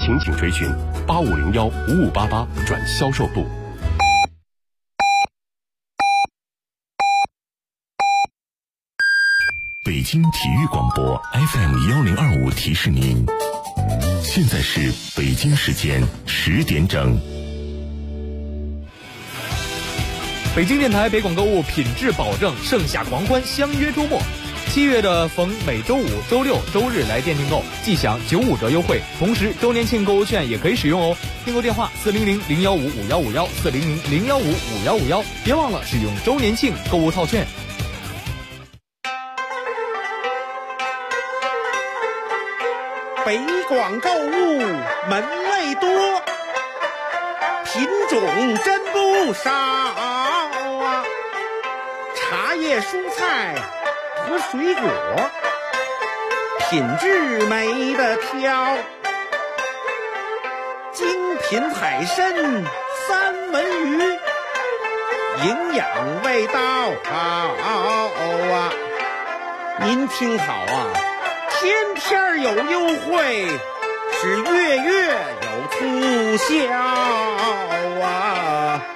情请垂询8501-5588转销售部。北京体育广播 FM1025 提示您，现在是北京时间10点整。 北京电台北广购物品质保证，盛夏狂欢，相约周末。7月的逢每周五、周六、周日来店订购，即享95折优惠，同时周年庆购物券也可以使用哦。订购电话400-015-5151，400-015-5151，别忘了使用周年庆购物套券。 北广购物门类多，品种真不少啊！茶叶、蔬菜和水果，品质没得挑。精品海参、三文鱼，营养味道好啊！您听好啊！天天有优惠，是月月有促销啊！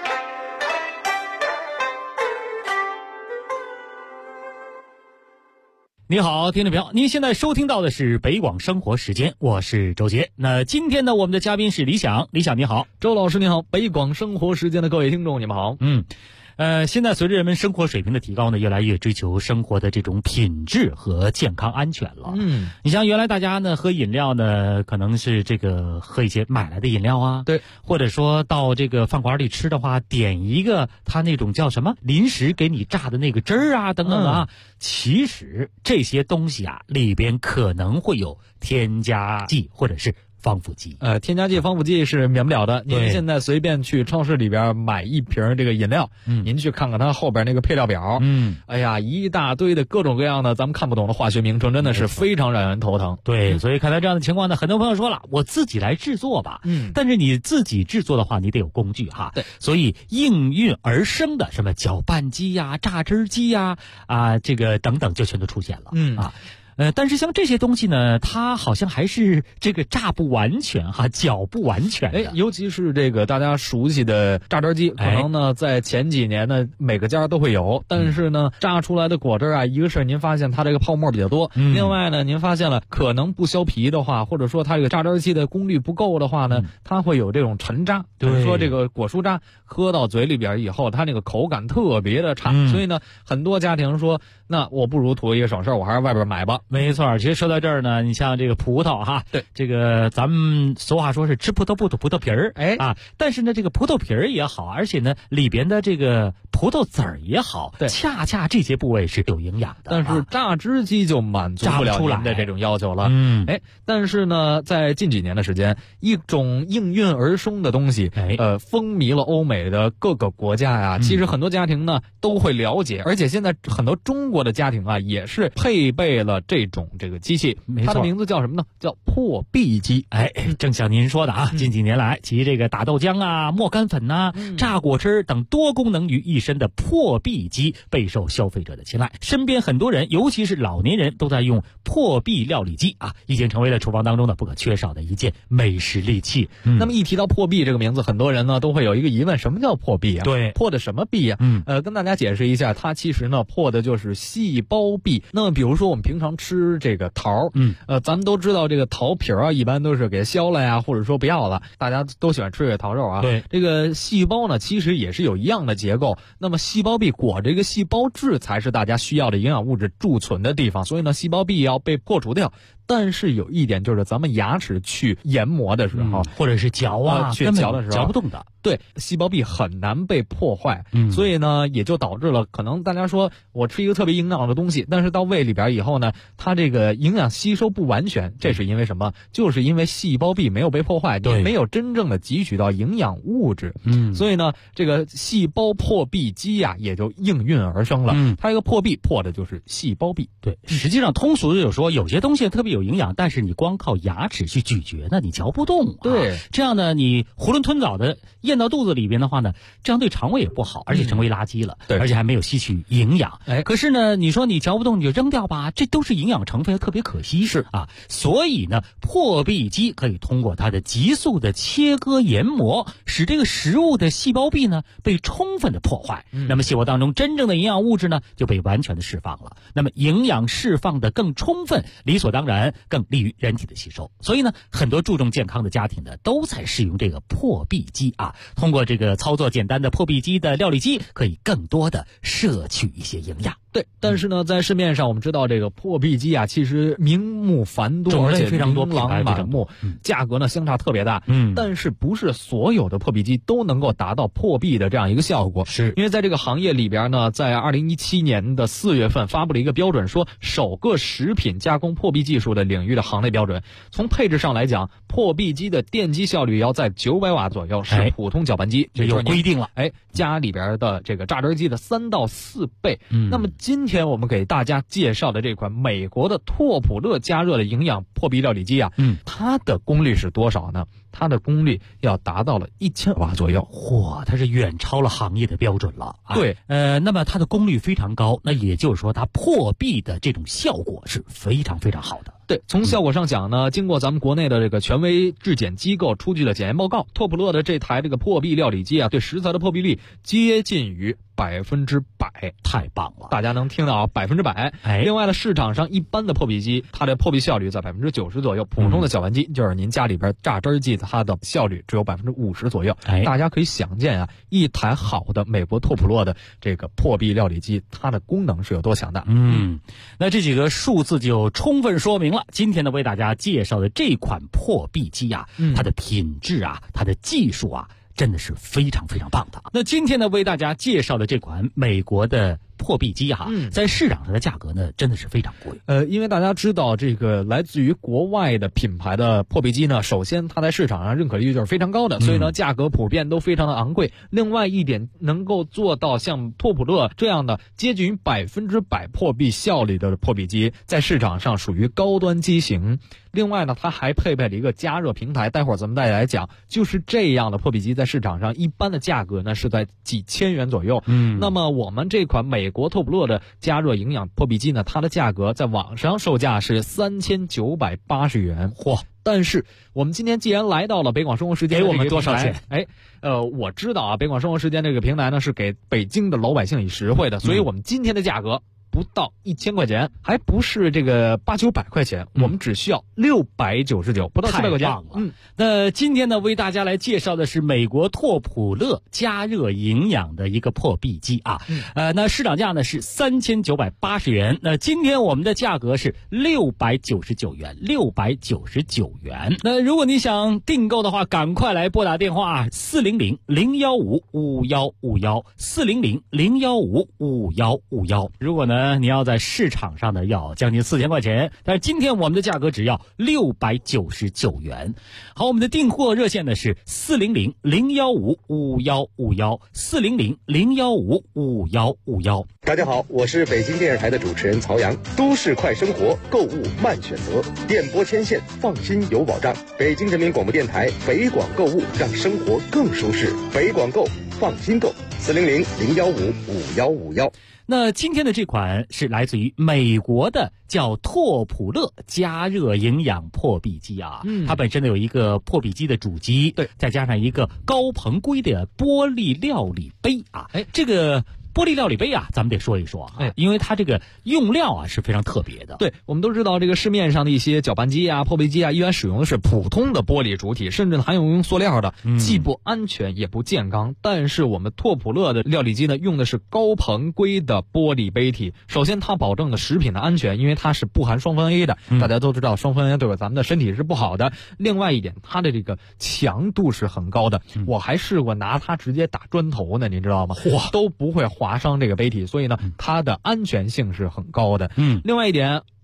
你好，听众朋友，您现在收听到的是北广生活时间，我是周杰。那今天呢，我们的嘉宾是李想，李想你好。 周老师你好，北广生活时间的各位听众你们好。 现在随着人们生活水平的提高呢，越来越追求生活的这种品质和健康安全了。你像原来大家呢喝饮料呢，可能是这个喝一些买来的饮料啊， 对， 或者说到这个饭馆里吃的话，点一个他那种叫什么临时给你榨的那个汁儿啊等等啊，其实这些东西啊里边可能会有添加剂或者是防腐剂。 添加剂、防腐剂是免不了的。您现在随便去超市里边买一瓶这个饮料，您去看看它后边那个配料表，哎呀，一大堆的各种各样的咱们看不懂的化学名称，真的是非常让人头疼。 对，所以看到这样的情况呢，很多朋友说了，我自己来制作吧。但是你自己制作的话，你得有工具哈。 对， 所以应运而生的什么搅拌机呀、榨汁机呀、这个等等就全都出现了。但是像这些东西呢，它好像还是这个榨不完全哈，搅不完全的。 尤其是这个大家熟悉的榨汁机，可能呢在前几年呢每个家都会有，但是呢榨出来的果汁啊，一个是您发现它这个泡沫比较多，另外呢您发现了可能不削皮的话，或者说它这个榨汁机的功率不够的话呢，它会有这种沉渣，比如说这个果蔬渣喝到嘴里边以后，它那个口感特别的差，所以呢很多家庭说，那我不如图一个省事，我还是外边买吧。 没错，其实说到这儿呢，你像这个葡萄哈， 对， 这个咱们俗话说是吃葡萄不吐葡萄皮儿，但是呢，这个葡萄皮儿也好，而且呢，里边的这个葡萄籽儿也好， 对， 恰恰这些部位是有营养的。 但是榨汁机就满足不了您的这种要求了。但是呢，在近几年的时间，一种应运而生的东西，风靡了欧美的各个国家呀。其实很多家庭呢都会了解，而且现在很多中国的家庭啊也是配备了这种这个机器，它的名字叫什么呢？叫破壁机。 正像您说的啊，近几年来，其这个打豆浆啊、磨干粉呐、榨果汁等多功能于一身的破壁机备受消费者的青睐。身边很多人，尤其是老年人，都在用破壁料理机啊，已经成为了厨房当中的不可缺少的一件美食利器。 那么一提到破壁这个名字，很多人呢都会有一个疑问：什么叫破壁啊？ 对， 破的什么壁啊？跟大家解释一下，它其实呢破的就是细胞壁。那么比如说我们平常吃这个桃，咱们都知道这个桃皮啊，一般都是给削了呀，或者说不要了，大家都喜欢吃这个桃肉啊。 对， 这个细胞呢，其实也是有一样的结构。那么细胞壁裹这个细胞质才是大家需要的营养物质贮存的地方，所以呢，细胞壁要被破除掉。但是有一点就是，咱们牙齿去研磨的时候， 或者是嚼去嚼的时候， 嚼不动的。 对，细胞壁很难被破坏，所以呢，也就导致了可能大家说我吃一个特别营养的东西，但是到胃里边以后呢，它这个营养吸收不完全，这是因为什么？就是因为细胞壁没有被破坏， 对， 没有真正的汲取到营养物质，所以呢，这个细胞破壁机呀，也就应运而生了。它这个破壁破的就是细胞壁。 对，实际上通俗就说有些东西特别有营养，但是你光靠牙齿去咀嚼呢，你嚼不动。 对， 这样呢，你囫囵吞枣的咽到肚子里边的话呢，这样对肠胃也不好，而且成为垃圾了。 对， 而且还没有吸取营养。可是呢，你说你嚼不动你就扔掉吧，这都是营养成分，特别可惜。 是啊， 所以呢，破壁机可以通过它的急速的切割研磨，使这个食物的细胞壁呢被充分的破坏。那么细胞当中真正的营养物质呢就被完全的释放了。那么营养释放的更充分，理所当然更利于人体的吸收。所以呢，很多注重健康的家庭呢都在使用这个破壁机啊。通过这个操作简单的破壁机的料理机，可以更多的摄取一些营养。 对，但是呢，在市面上我们知道这个破壁机啊，其实名目繁多，而且非常多， 琳琅满目，价格呢相差特别大。但是不是所有的破壁机都能够达到破壁的这样一个效果？ 是因为在这个行业里边呢，在2017年的4月份发布了一个标准，说首个食品加工破壁技术的领域的行内标准。从配置上来讲，破壁机的电机效率要在900瓦左右，是普通搅拌机， 这有规定了。 家里边的这个榨汁机的3到4倍。那么今天我们给大家介绍的这款美国的拓普勒加热的营养破壁料理机啊，它的功率是多少呢？它的功率要达到了1000瓦左右。 嚯，它是远超了行业的标准了。 对， 那么它的功率非常高，那也就是说它破壁的这种效果是非常非常好的。 对，从效果上讲呢，经过咱们国内的这个权威质检机构出具的检验报告，拓普勒的这台这个破壁料理机啊，对食材的破壁率接近于100%， 太棒了！ 大家能听到啊，100%。另外呢，市场上一般的破壁机，它的破壁效率在90%左右；普通的搅拌机，就是您家里边榨汁机，它的效率只有50%左右。大家可以想见啊，一台好的美国拓普勒的这个破壁料理机，它的功能是有多强大。 那这几个数字就充分说明了今天呢为大家介绍的这款破壁机啊，它的品质啊，它的技术啊，真的是非常非常棒的。那今天呢为大家介绍的这款美国的破壁机哈，在市场上的价格呢真的是非常贵。 因为大家知道这个来自于国外的品牌的破壁机呢，首先它在市场上认可率就是非常高的，所以呢价格普遍都非常的昂贵。另外一点，能够做到像拓普勒这样的接近于100%破壁效率的破壁机，在市场上属于高端机型。另外呢，它还配备了一个加热平台，待会儿咱们再来讲。就是这样的破壁机在市场上一般的价格呢是在几千元左右。那么我们这款美国拓普勒的加热营养破壁机呢，它的价格在网上售价是3980元。嚯！但是我们今天既然来到了北广生活时间， 给我们多少钱？ 我知道啊，北广生活时间这个平台呢是给北京的老百姓以实惠的，所以我们今天的价格不到1000块钱，还不是这个800-900块钱，我们只需要699，不到700块钱。 太棒了。那今天呢为大家来介绍的是美国拓普勒加热营养的一个破壁机啊。那市场价呢是3980元，那今天我们的价格是699元，699元。那如果你想订购的话，赶快来拨打电话400-015-5151，400-015-5151。如果呢你要在市场上呢要将近4000块钱，但是今天我们的价格只要699元。好，我们的订货热线呢是400-015-5151，400-015-5151。 大家好，我是北京电视台的主持人曹阳。都市快生活，购物慢选择，电波牵线，放心有保障。北京人民广播电台北广购物，让生活更舒适。北广购，放心购，400-015-5151。 那今天的这款是来自于美国的叫拓普勒加热营养破壁机啊，它本身呢有一个破壁机的主机，对，再加上一个高硼硅的玻璃料理杯啊，这个玻璃料理杯啊，咱们得说一说啊，因为它这个用料啊是非常特别的。 对，我们都知道这个市面上的一些搅拌机啊、破壁机啊，一般使用的是普通的玻璃主体，甚至还用塑料的，既不安全也不健康。但是我们拓普勒的料理机呢，用的是高硼硅的玻璃杯体。首先，它保证了食品的安全，因为它是不含双酚 A 的。大家都知道双酚 A 对咱们的身体是不好的。另外一点，它的这个强度是很高的。我还试过拿它直接打砖头呢，你知道吗？都不会划伤这个杯体，所以呢，它的安全性是很高的。另外一点，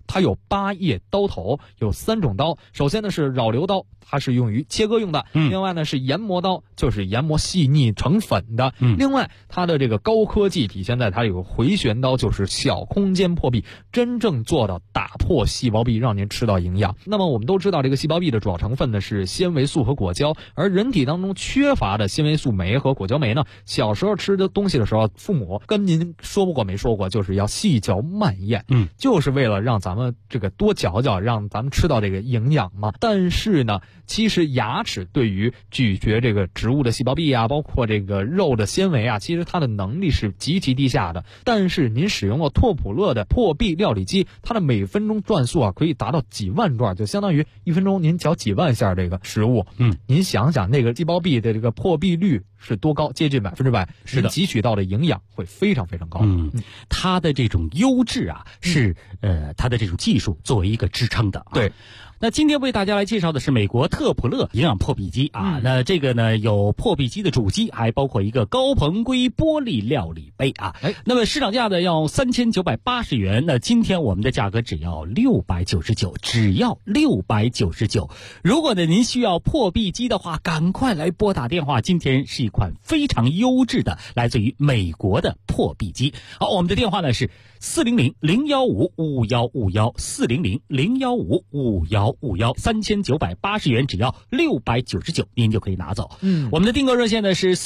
它有8叶刀头，有3种刀。首先呢是扰流刀，它是用于切割用的。另外呢是研磨刀，就是研磨细腻成粉的。另外它的这个高科技体现在它有个回旋刀，就是小空间破壁，真正做到打破细胞壁，让您吃到营养。那么我们都知道这个细胞壁的主要成分呢是纤维素和果胶，而人体当中缺乏的纤维素酶和果胶酶呢，小时候吃的东西的时候，父母跟您说过没说过，就是要细嚼慢咽，就是为了让咱们这个多嚼嚼，让咱们吃到这个营养嘛。但是呢，其实牙齿对于咀嚼这个植物的细胞壁啊，包括这个肉的纤维啊，其实它的能力是极其低下的。但是您使用了拓普勒的破壁料理机，它的每分钟转速啊可以达到几万转，就相当于1分钟您嚼几万下这个食物。您想想那个细胞壁的这个破壁率是多高，接近100%，是的，汲取到的营养会非常非常高。 它的这种优质啊，是它的这种技术作为一个支撑的。 对。 那今天为大家来介绍的是美国特普勒营养破壁机啊。那这个呢有破壁机的主机，还包括一个高硼硅玻璃料理杯啊。那么市场价呢要3980元，那今天我们的价格只要699，只要699。如果呢您需要破壁机的话，赶快来拨打电话，今天是一款非常优质的来自于美国的破壁机。好，我们的电话呢是400-015-5151，400-015-5151，3980元，只要699，您就可以拿走。我们的订购热线呢是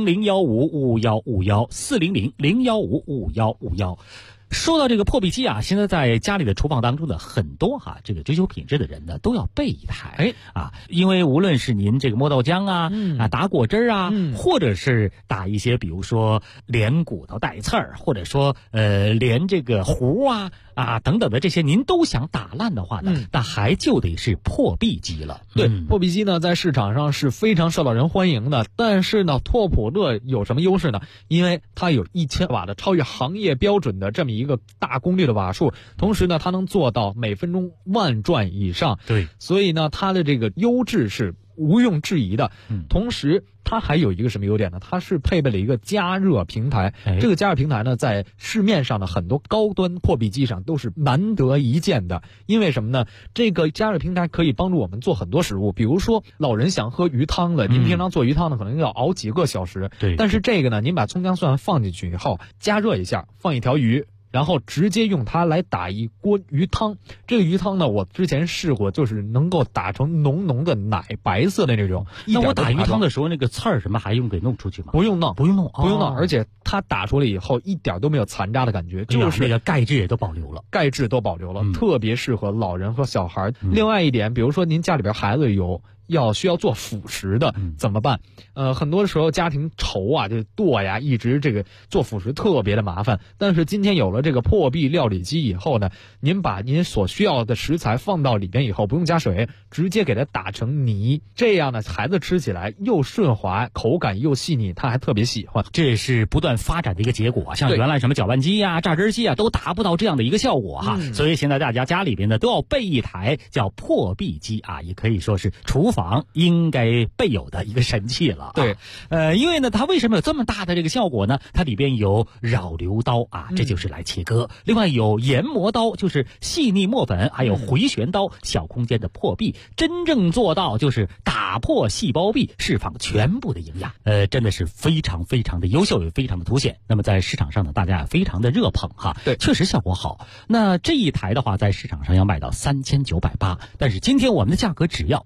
400-015-5151，400-015-5151。说到这个破壁机啊，现在在家里的厨房当中的很多这个追求品质的人呢，都要备一台因为无论是您这个磨豆浆打果汁或者是打一些比如说连骨头带刺儿，或者说连这个糊等等的这些您都想打烂的话呢，那还就得是破壁机了。 对，破壁机呢在市场上是非常受到人欢迎的，但是呢拓普勒有什么优势呢？因为它有1000瓦的超越行业标准的这么一个大功率的瓦数，同时呢它能做到每分钟10000转以上。 对， 所以呢它的这个优质是毋庸置疑的。同时它还有一个什么优点呢？它是配备了一个加热平台。这个加热平台呢在市面上的很多高端破壁机上都是难得一见的。因为什么呢？这个加热平台可以帮助我们做很多食物，比如说老人想喝鱼汤了，您平常做鱼汤呢可能要熬几个小时。 对， 但是这个呢，您把葱姜蒜放进去以后，加热一下，放一条鱼，然后直接用它来打一锅鱼汤。这个鱼汤呢，我之前试过，就是能够打成浓浓的奶白色的那种。 那我打鱼汤的时候，那个刺儿什么还用给弄出去吗？ 不用弄， 不用弄， 而且它打出来以后一点都没有残渣的感觉，就是那个钙质也都保留了， 特别适合老人和小孩。另外一点，比如说您家里边孩子需要做辅食的怎么办？很多时候家庭愁就剁一直这个做辅食特别的麻烦。但是今天有了这个破壁料理机以后呢，您把您所需要的食材放到里边以后，不用加水，直接给它打成泥，这样呢孩子吃起来又顺滑，口感又细腻，他还特别喜欢。 这是不断发展的一个结果，像原来什么搅拌机榨汁机都达不到这样的一个效果所以现在大家里边呢都要备一台叫破壁机也可以说是厨房应该备有的一个神器了。 对， 因为呢它为什么有这么大的这个效果呢？它里边有扰流刀这就是来切割，另外有研磨刀，就是细腻磨粉，还有回旋刀，小空间的破壁，真正做到就是打破细胞壁，释放全部的营养。真的是非常非常的优秀，也非常的凸显。那么在市场上呢，大家也非常的热捧对， 确实效果好。那这一台的话，在市场上要卖到3980，但是今天我们的价格只要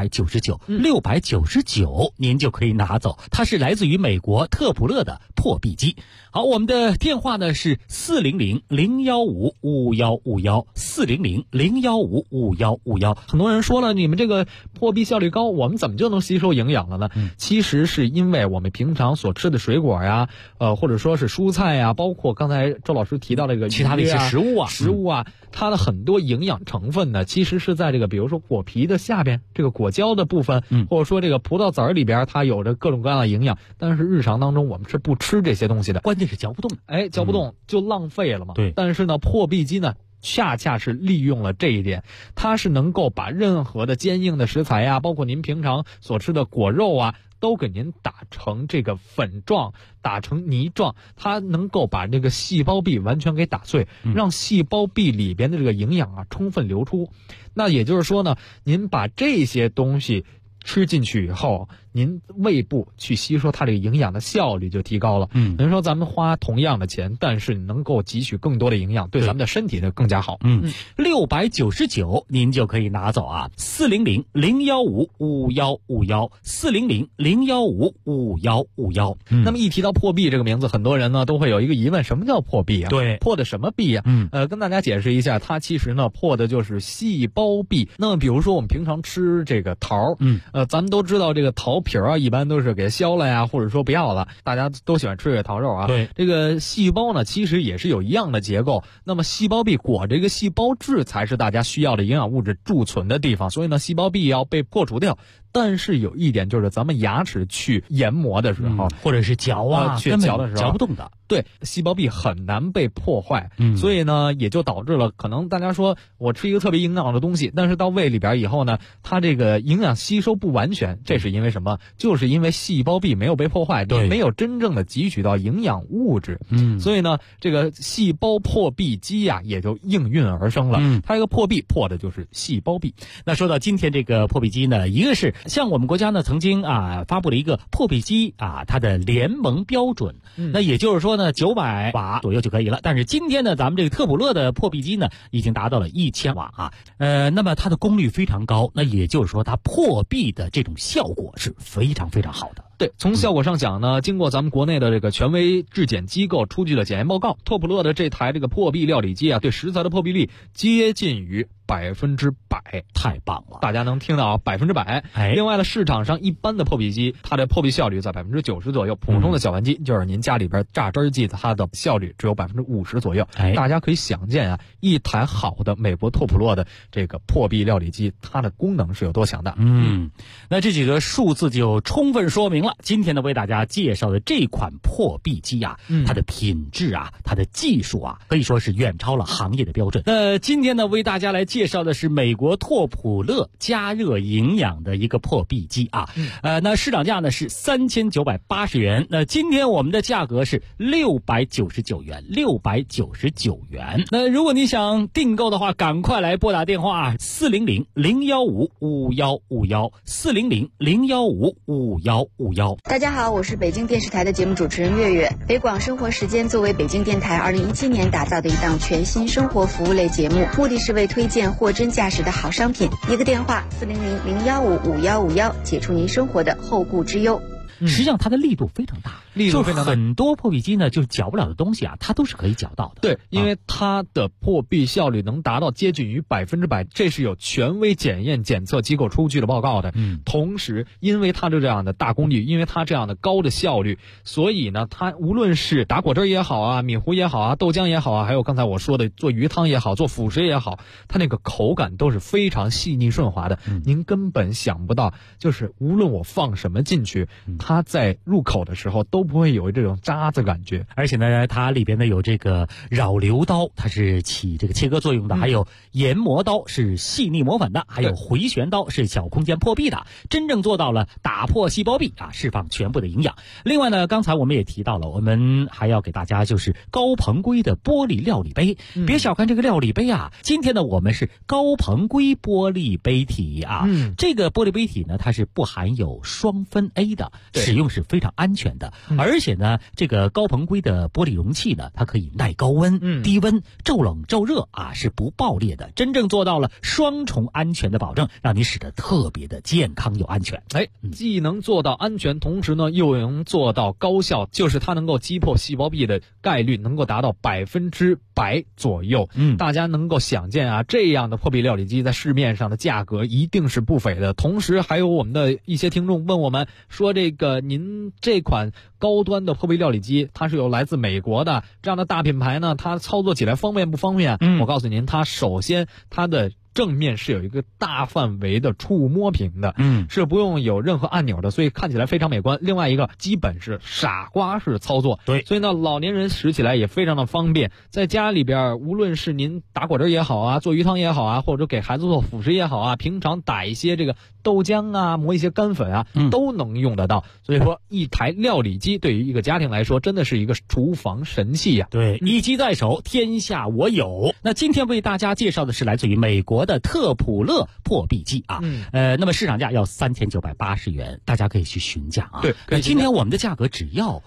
699，您就可以拿走。它是来自于美国特普勒的破壁机。好，我们的电话呢是400-015-5151，400-015-5151。 很多人说了，你们这个破壁效率高，我们怎么就能吸收营养了呢？其实是因为我们平常所吃的水果或者说是蔬菜包括刚才周老师提到这个其他的一些食物它的很多营养成分呢，其实是在这个比如说果皮的下边这个果胶的部分，或者说这个葡萄籽儿里边，它有着各种各样的营养。但是日常当中我们是不吃这些东西的， 关键是嚼不动， 嚼不动就浪费了嘛。 对。 但是呢，破壁机呢恰恰是利用了这一点，它是能够把任何的坚硬的食材呀，包括您平常所吃的果肉啊，都给您打成这个粉状，打成泥状，它能够把这个细胞壁完全给打碎，让细胞壁里边的这个营养啊充分流出。那也就是说呢，您把这些东西吃进去以后，您胃部去吸收它这个营养的效率就提高了。您说咱们花同样的钱，但是能够汲取更多的营养，对咱们的身体就更加好。 699您就可以拿走啊，400-015-5151，400-015-5151。 那么一提到破壁这个名字，很多人呢都会有一个疑问，什么叫破壁啊？ 对， 破的什么壁啊？跟大家解释一下，它其实呢破的就是细胞壁。那么比如说我们平常吃这个桃，咱们都知道这个桃皮啊，一般都是给削了呀，或者说不要了，大家都喜欢吃这个桃肉啊。 对， 这个细胞呢，其实也是有一样的结构。那么细胞壁裹这个细胞质才是大家需要的营养物质贮存的地方，所以呢，细胞壁要被破除掉。但是有一点就是，咱们牙齿去研磨的时候， 或者是嚼去嚼的时候嚼不动的。 对，细胞壁很难被破坏，所以呢，也就导致了可能大家说我吃一个特别营养的东西，但是到胃里边以后呢，它这个营养吸收不完全，这是因为什么？就是因为细胞壁没有被破坏， 对， 没有真正的汲取到营养物质。所以呢，这个细胞破壁机呀，也就应运而生了。它这个破壁破的就是细胞壁。 那说到今天这个破壁机呢，一个是像我们国家呢曾经发布了一个破壁机它的联盟标准，那也就是说呢900瓦左右就可以了。但是今天呢，咱们这个特普乐的破壁机呢，已经达到了1000瓦啊。那么它的功率非常高，那也就是说它破壁的这种效果是非常非常好的。 对，从效果上讲呢，经过咱们国内的这个权威质检机构出具的检验报告，特普乐的这台这个破壁料理机啊，对食材的破壁率接近于100%， 太棒了！ 大家能听到100%。另外呢，市场上一般的破壁机，它的破壁效率在90%左右；普通的小盘机，就是您家里边榨汁机，它的效率只有50%左右。大家可以想见啊，一台好的美国特普乐的这个破壁料理机，它的功能是有多强大。 那这几个数字就充分说明了今天呢为大家介绍的这款破壁机它的品质它的技术可以说是远超了行业的标准。那今天呢为大家来介绍的是美国特普乐加热营养的一个破壁机那市场价呢是3980元，那今天我们的价格是699元，699元。那如果你想订购的话，赶快来拨打电话400-015-5151，400-015-5151。 大家好，我是北京电视台的节目主持人月月。北广生活时间作为北京电台2017年打造的一档全新生活服务类节目，目的是为推荐货真价实的好商品。一个电话400-015-5151，解除您生活的后顾之忧。 实际上它的力度非常大，就是很多破壁机呢，就是搅不了的东西它都是可以搅到的。 对，因为它的破壁效率能达到接近于100%，这是有权威检验检测机构出具的报告的。同时，因为它这样的大功率，因为它这样的高的效率，所以呢，它无论是打果汁也好米糊也好豆浆也好还有刚才我说的做鱼汤也好，做辅食也好，它那个口感都是非常细腻顺滑的。您根本想不到，就是无论我放什么进去，它在入口的时候都不会有这种渣子感觉。 而且呢，它里边呢有这个扰流刀，它是起这个切割作用的，还有研磨刀是细腻磨粉的，还有回旋刀是小空间破壁的，真正做到了打破细胞壁释放全部的营养。另外呢，刚才我们也提到了，我们还要给大家就是高朋圭的玻璃料理杯。别小看这个料理杯今天呢我们是高朋圭玻璃杯体这个玻璃杯体呢，它是不含有双酚 A 的，使用是非常安全的。而且呢，这个高朋圭的玻璃容器呢，它可以耐高温、低温、骤冷骤热是不爆裂的，真正做到了双重安全的保证，让你使得特别的健康又安全。 既能做到安全，同时呢又能做到高效，就是它能够击破细胞壁的概率能够达到100%左右。大家能够想见这样的破壁料理机在市面上的价格一定是不菲的。同时还有我们的一些听众问我们说，这个您这款高端的破壁料理机，它是有来自美国的这样的大品牌呢，它操作起来方便不方便？我告诉您，它首先它的正面是有一个大范围的触摸屏的，是不用有任何按钮的，所以看起来非常美观。另外一个基本是傻瓜式操作， 对， 所以呢老年人使起来也非常的方便。在家里边，无论是您打果汁也好啊，做鱼汤也好啊，或者给孩子做辅食也好啊，平常打一些这个豆浆啊，磨一些干粉啊，都能用得到。所以说一台料理机对于一个家庭来说真的是一个厨房神器呀。 对，一机在手，天下我有。那今天为大家介绍的是来自于美国的特普勒破壁机啊，那么市场价要3980元，大家可以去询价啊。 对， 那今天我们的价格只要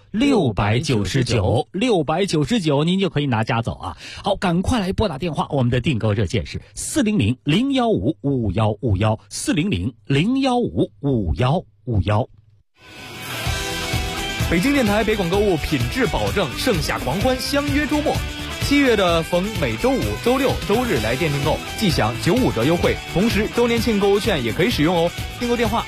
699，您就可以拿家走啊。好，赶快来拨打电话，我们的订购热线是400-015-5151，400-015-5151。 北京电台北广购物品质保证，盛夏狂欢相约周末。7月的逢每周五、周六、周日来店订购，即享95折优惠，同时周年庆购物券也可以使用哦。订购电话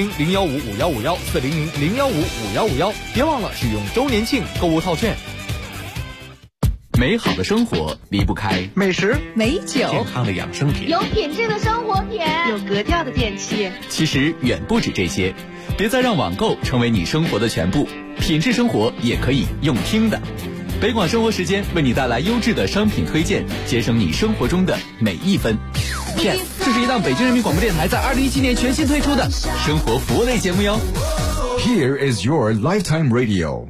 400-015-5151，400-015-5151，别忘了使用周年庆购物套券。 美好的生活离不开美食、 美酒、 健康的养生品， 有品质的生活品， 有格调的电器。 其实远不止这些，别再让网购成为你生活的全部，品质生活也可以用听的。北广生活时间为你带来优质的商品推荐，节省你生活中的每一分。Yes， 这是一档北京人民广播电台在2017年全新推出的生活服务类节目哟。 Here is your lifetime radio。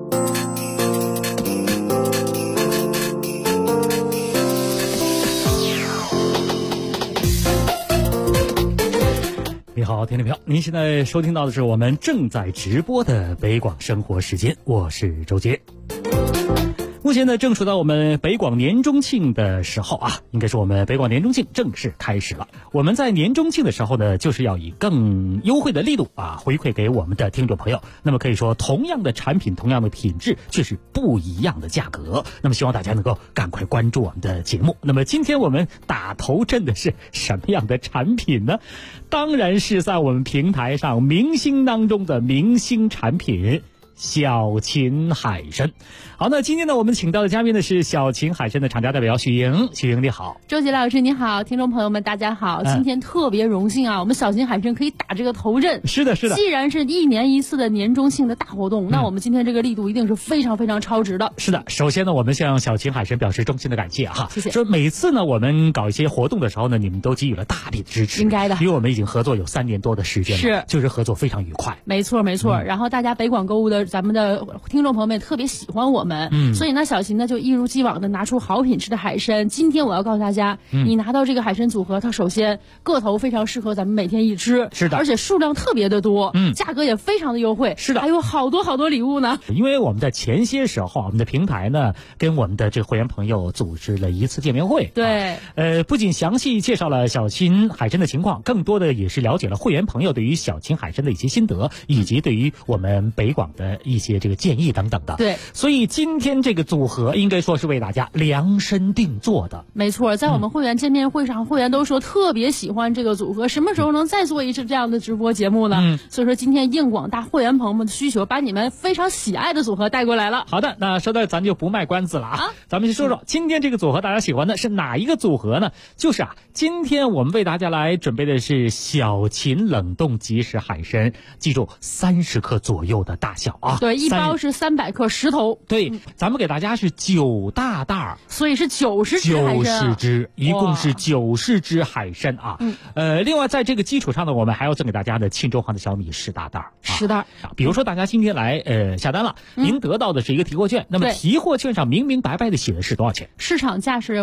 你好，听众朋友，您现在收听到的是我们正在直播的北广生活时间，我是周杰。目前呢，正处到我们北广年中庆的时候啊，应该说我们北广年中庆正式开始了。我们在年中庆的时候呢，就是要以更优惠的力度啊，回馈给我们的听众朋友。那么可以说，同样的产品，同样的品质，却是不一样的价格。那么希望大家能够赶快关注我们的节目。那么今天我们打头阵的是什么样的产品呢？当然是在我们平台上明星当中的明星产品。小秦海参。好，那今天呢，我们请到的嘉宾呢是小秦海参的厂家代表许莹。许莹你好。 周杰老师你好，听众朋友们大家好，今天特别荣幸啊，我们小秦海参可以打这个头阵。 是的，是的。 既然是1年1次的年中庆的大活动，那我们今天这个力度一定是非常非常超值的。 是的，首先呢，我们向小秦海参表示衷心的感谢哈， 谢谢。 说每次呢，我们搞一些活动的时候呢，你们都给予了大力的支持， 应该的， 因为我们已经合作有3年多的时间了， 是， 就是合作非常愉快。 没错，没错。然后大家北广购物的咱们的听众朋友们也特别喜欢我们，所以呢，小秦呢就一如既往的拿出好品质的海参。今天我要告诉大家，你拿到这个海参组合，它首先个头非常适合咱们每天一吃， 是的， 而且数量特别的多，价格也非常的优惠， 是的， 还有好多好多礼物呢。 因为我们在前些时候，我们的平台呢跟我们的这个会员朋友组织了一次见面会， 对， 不仅详细介绍了小秦海参的情况，更多的也是了解了会员朋友对于小秦海参的一些心得，以及对于我们北广的一些这个建议等等的。 对， 所以今天这个组合应该说是为大家量身定做的。 没错，在我们会员见面会上，会员都说特别喜欢这个组合，什么时候能再做一次这样的直播节目呢？所以说今天应广大会员朋友们的需求，把你们非常喜爱的组合带过来了。 好的，那说到咱就不卖关子了啊，咱们去说说今天这个组合大家喜欢的是哪一个组合呢？就是今天我们为大家来准备的是小秦冷冻即食海参，记住30克左右的大小啊。 对，一包是300克10头。 对，咱们给大家是9大袋， 所以是90只海参 ，90只，一共是90只海参啊。另外在这个基础上呢，我们还要赠给大家的庆州行的小米10大袋 ，10袋。 比如说大家今天来下单了，您得到的是一个提货券，那么提货券上明明白白的写的是多少钱？ 市场价是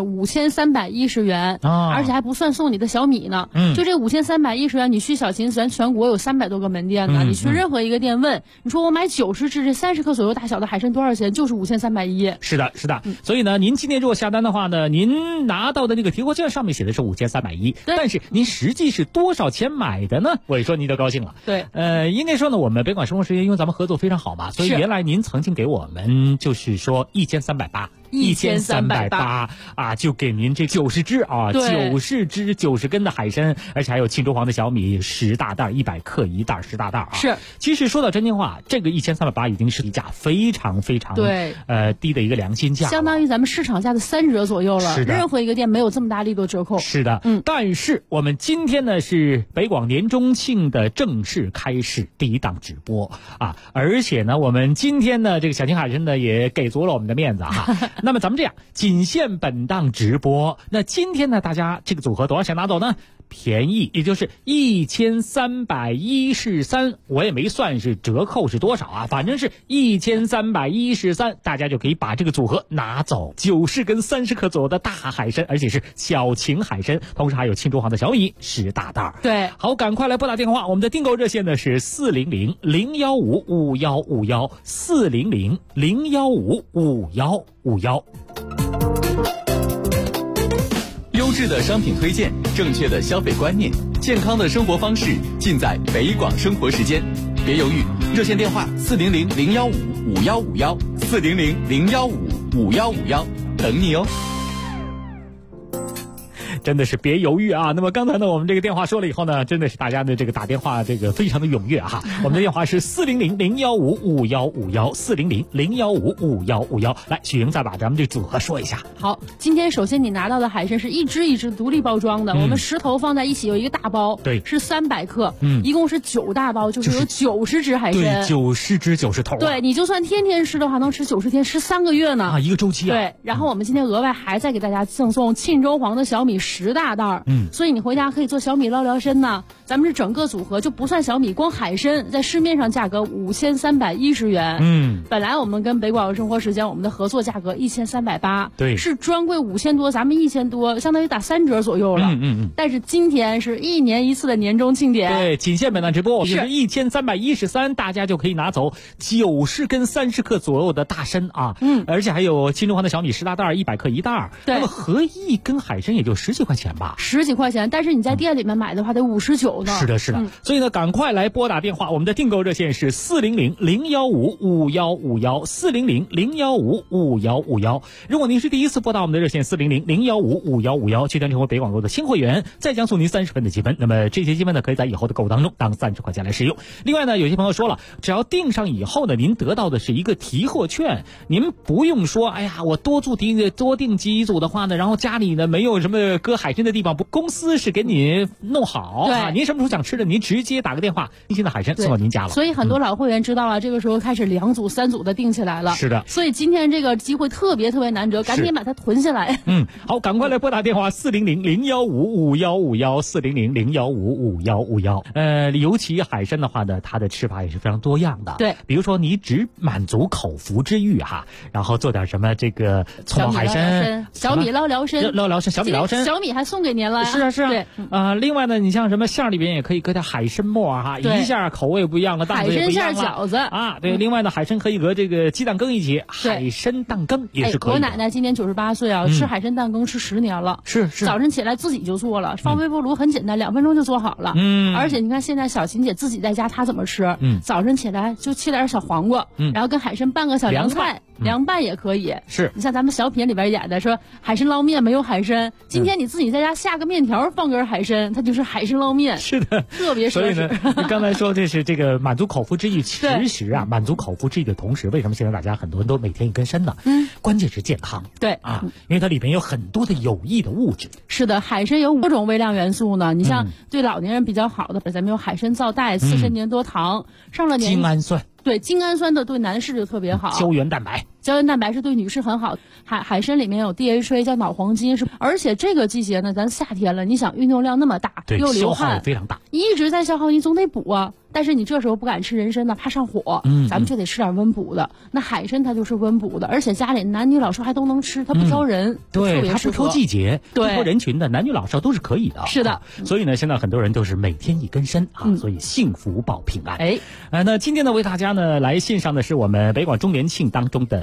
5310元，而且还不算送你的小米呢。就这5310元，你去小秦咱全国有300多个门店呢，你去任何一个店问，你说我买90只这30克左右大小的海参多少钱？就是5310。 是的，是的。所以呢，您今天如果下单的话呢，您拿到的那个提货券上面写的是5310，但是您实际是多少钱买的呢？我一说您就高兴了。 对， 应该说呢，我们北广生活时间因为咱们合作非常好嘛，所以原来您曾经给我们就是说1380啊，就给您这90只啊，90只90根的海参，而且还有庆州黄的小米10大袋，100克1袋10大袋啊。 是， 其实说到真心话，这个1380 5380已经是一价非常非常对低的一个良心价， 相当于咱们市场价的3折左右了。 是的， 任何一个店没有这么大力度折扣。 是的，但是我们今天呢是北广年中庆的正式开始第一档直播啊，而且呢我们今天呢这个小秦海参呢也给足了我们的面子哈。那么咱们这样，仅限本档直播。那今天呢大家这个组合多少钱拿走呢？便宜，也就是1313，我也没算是折扣是多少啊，反正是1313，大家就可以把这个组合拿走，90跟30克左右的大海参，而且是小秦海参，同时还有庆州行的小米10大袋。 对，好， 赶快来拨打电话，我们的订购热线呢是400-015-5151，400-015-5151。 优质的商品推荐，正确的消费观念，健康的生活方式，尽在北广生活时间。别犹豫，热线电话400-015-5151，400-015-5151，等你哦。 真的是别犹豫啊！那么刚才呢，我们这个电话说了以后呢，真的是大家的这个打电话这个非常的踊跃哈。我们的电话是400-015-5151，400-015-5151。来，许莹再把咱们这组合说一下。 好，今天首先你拿到的海参是一只一只独立包装的，我们10头放在一起有一个大包， 对， 是300克，一共是9大包，就是有90只海参， 对，90只90头， 对，你就算天天吃的话，能吃90天，吃3个月呢啊，一个周期啊。 对，然后我们今天额外还再给大家赠送庆州黄的小米10大袋，所以你回家可以做小米捞辽参呢。咱们这整个组合就不算小米，光海参在市面上价格5310元，本来我们跟北广生活时间我们的合作价格1380， 对， 是专柜5000多，咱们1000多，相当于打3折左右了，但是今天是1年1次的年终庆典， 对，仅限本档直播，就是1313，大家就可以拿走90跟30克左右的大参啊，而且还有庆州黄的小米10大袋，100克1袋， 对， 那么合一跟海参也就10几块钱吧 ，10几块钱，但是你在店里面买的话得59呢。 是的，是的，所以呢，赶快来拨打电话，我们的订购热线是400-015-5151，400-015-5151。如果您是第一次拨打我们的热线400-015-5151，确定成为北广购的新会员，再将送您30分的积分。那么这些积分呢，可以在以后的购物当中当30块钱来使用。另外呢，有些朋友说了，只要订上以后呢，您得到的是一个提货券，您不用说，哎呀，我多订几组的话呢，然后家里呢没有什么搁海参的地方，公司是给你弄好， 对啊，您什么时候想吃的，您直接打个电话，新鲜的海参送到您家了。 所以很多老会员知道了，这个时候开始2组3组的订起来了。 是的， 所以今天这个机会特别难得，赶紧把它囤下来。 好，赶快来拨打电话400-015-5151，400-015-5151。尤其海参的话呢，它的吃法也是非常多样的。 对， 比如说你只满足口腹之欲哈，然后做点什么这个葱爆海参、 小米捞辽参、 小米辽参， 小米还送给您了。 是啊。 对， 另外呢，你像什么馅里边也可以搁点海参末哈，一下口味不一样了，档次也不一样了。 海参馅饺子啊，对，另外呢，海参可以和这个鸡蛋羹一起，海参蛋羹也是可以的。 我奶奶今年98岁啊，吃海参蛋羹吃10年了， 是早晨起来自己就做了，放微波炉很简单，2分钟就做好了。而且你看现在小琴姐自己在家，她怎么吃？早晨起来就切点小黄瓜，然后跟海参拌个小凉菜，凉拌也可以。 是你像咱们小品里边演的说海参捞面没有海参，今天你自己在家下个面条放根海参，它就是海参捞面。 是的， 特别所以呢，你刚才说这是这个满足口腹之欲，其实啊，满足口腹之欲的同时，为什么现在大家很多人都每天一根参呢？关键是健康。 对啊，因为它里面有很多的有益的物质。 是的，海参有5种微量元素呢。你像对老年人比较好的，咱们有海参皂苷、刺参粘多糖，上了年精氨酸。 对，精氨酸的对男士就特别好。 胶原蛋白是对女士很好。海参里面有 DHA 叫脑黄金，而且这个季节呢，咱夏天了，你想运动量那么大，又流汗， 消耗也非常大， 一直在消耗，你总得补啊。但是你这时候不敢吃人参呢，怕上火，咱们就得吃点温补的。那海参它就是温补的，而且家里男女老少还都能吃，它不挑人， 对，它不挑季节，不挑人群的，男女老少都是可以的。 是的， 所以呢，现在很多人都是每天一根参啊，所以幸福保平安。那今天呢，为大家呢来献上的是我们北广周年庆当中的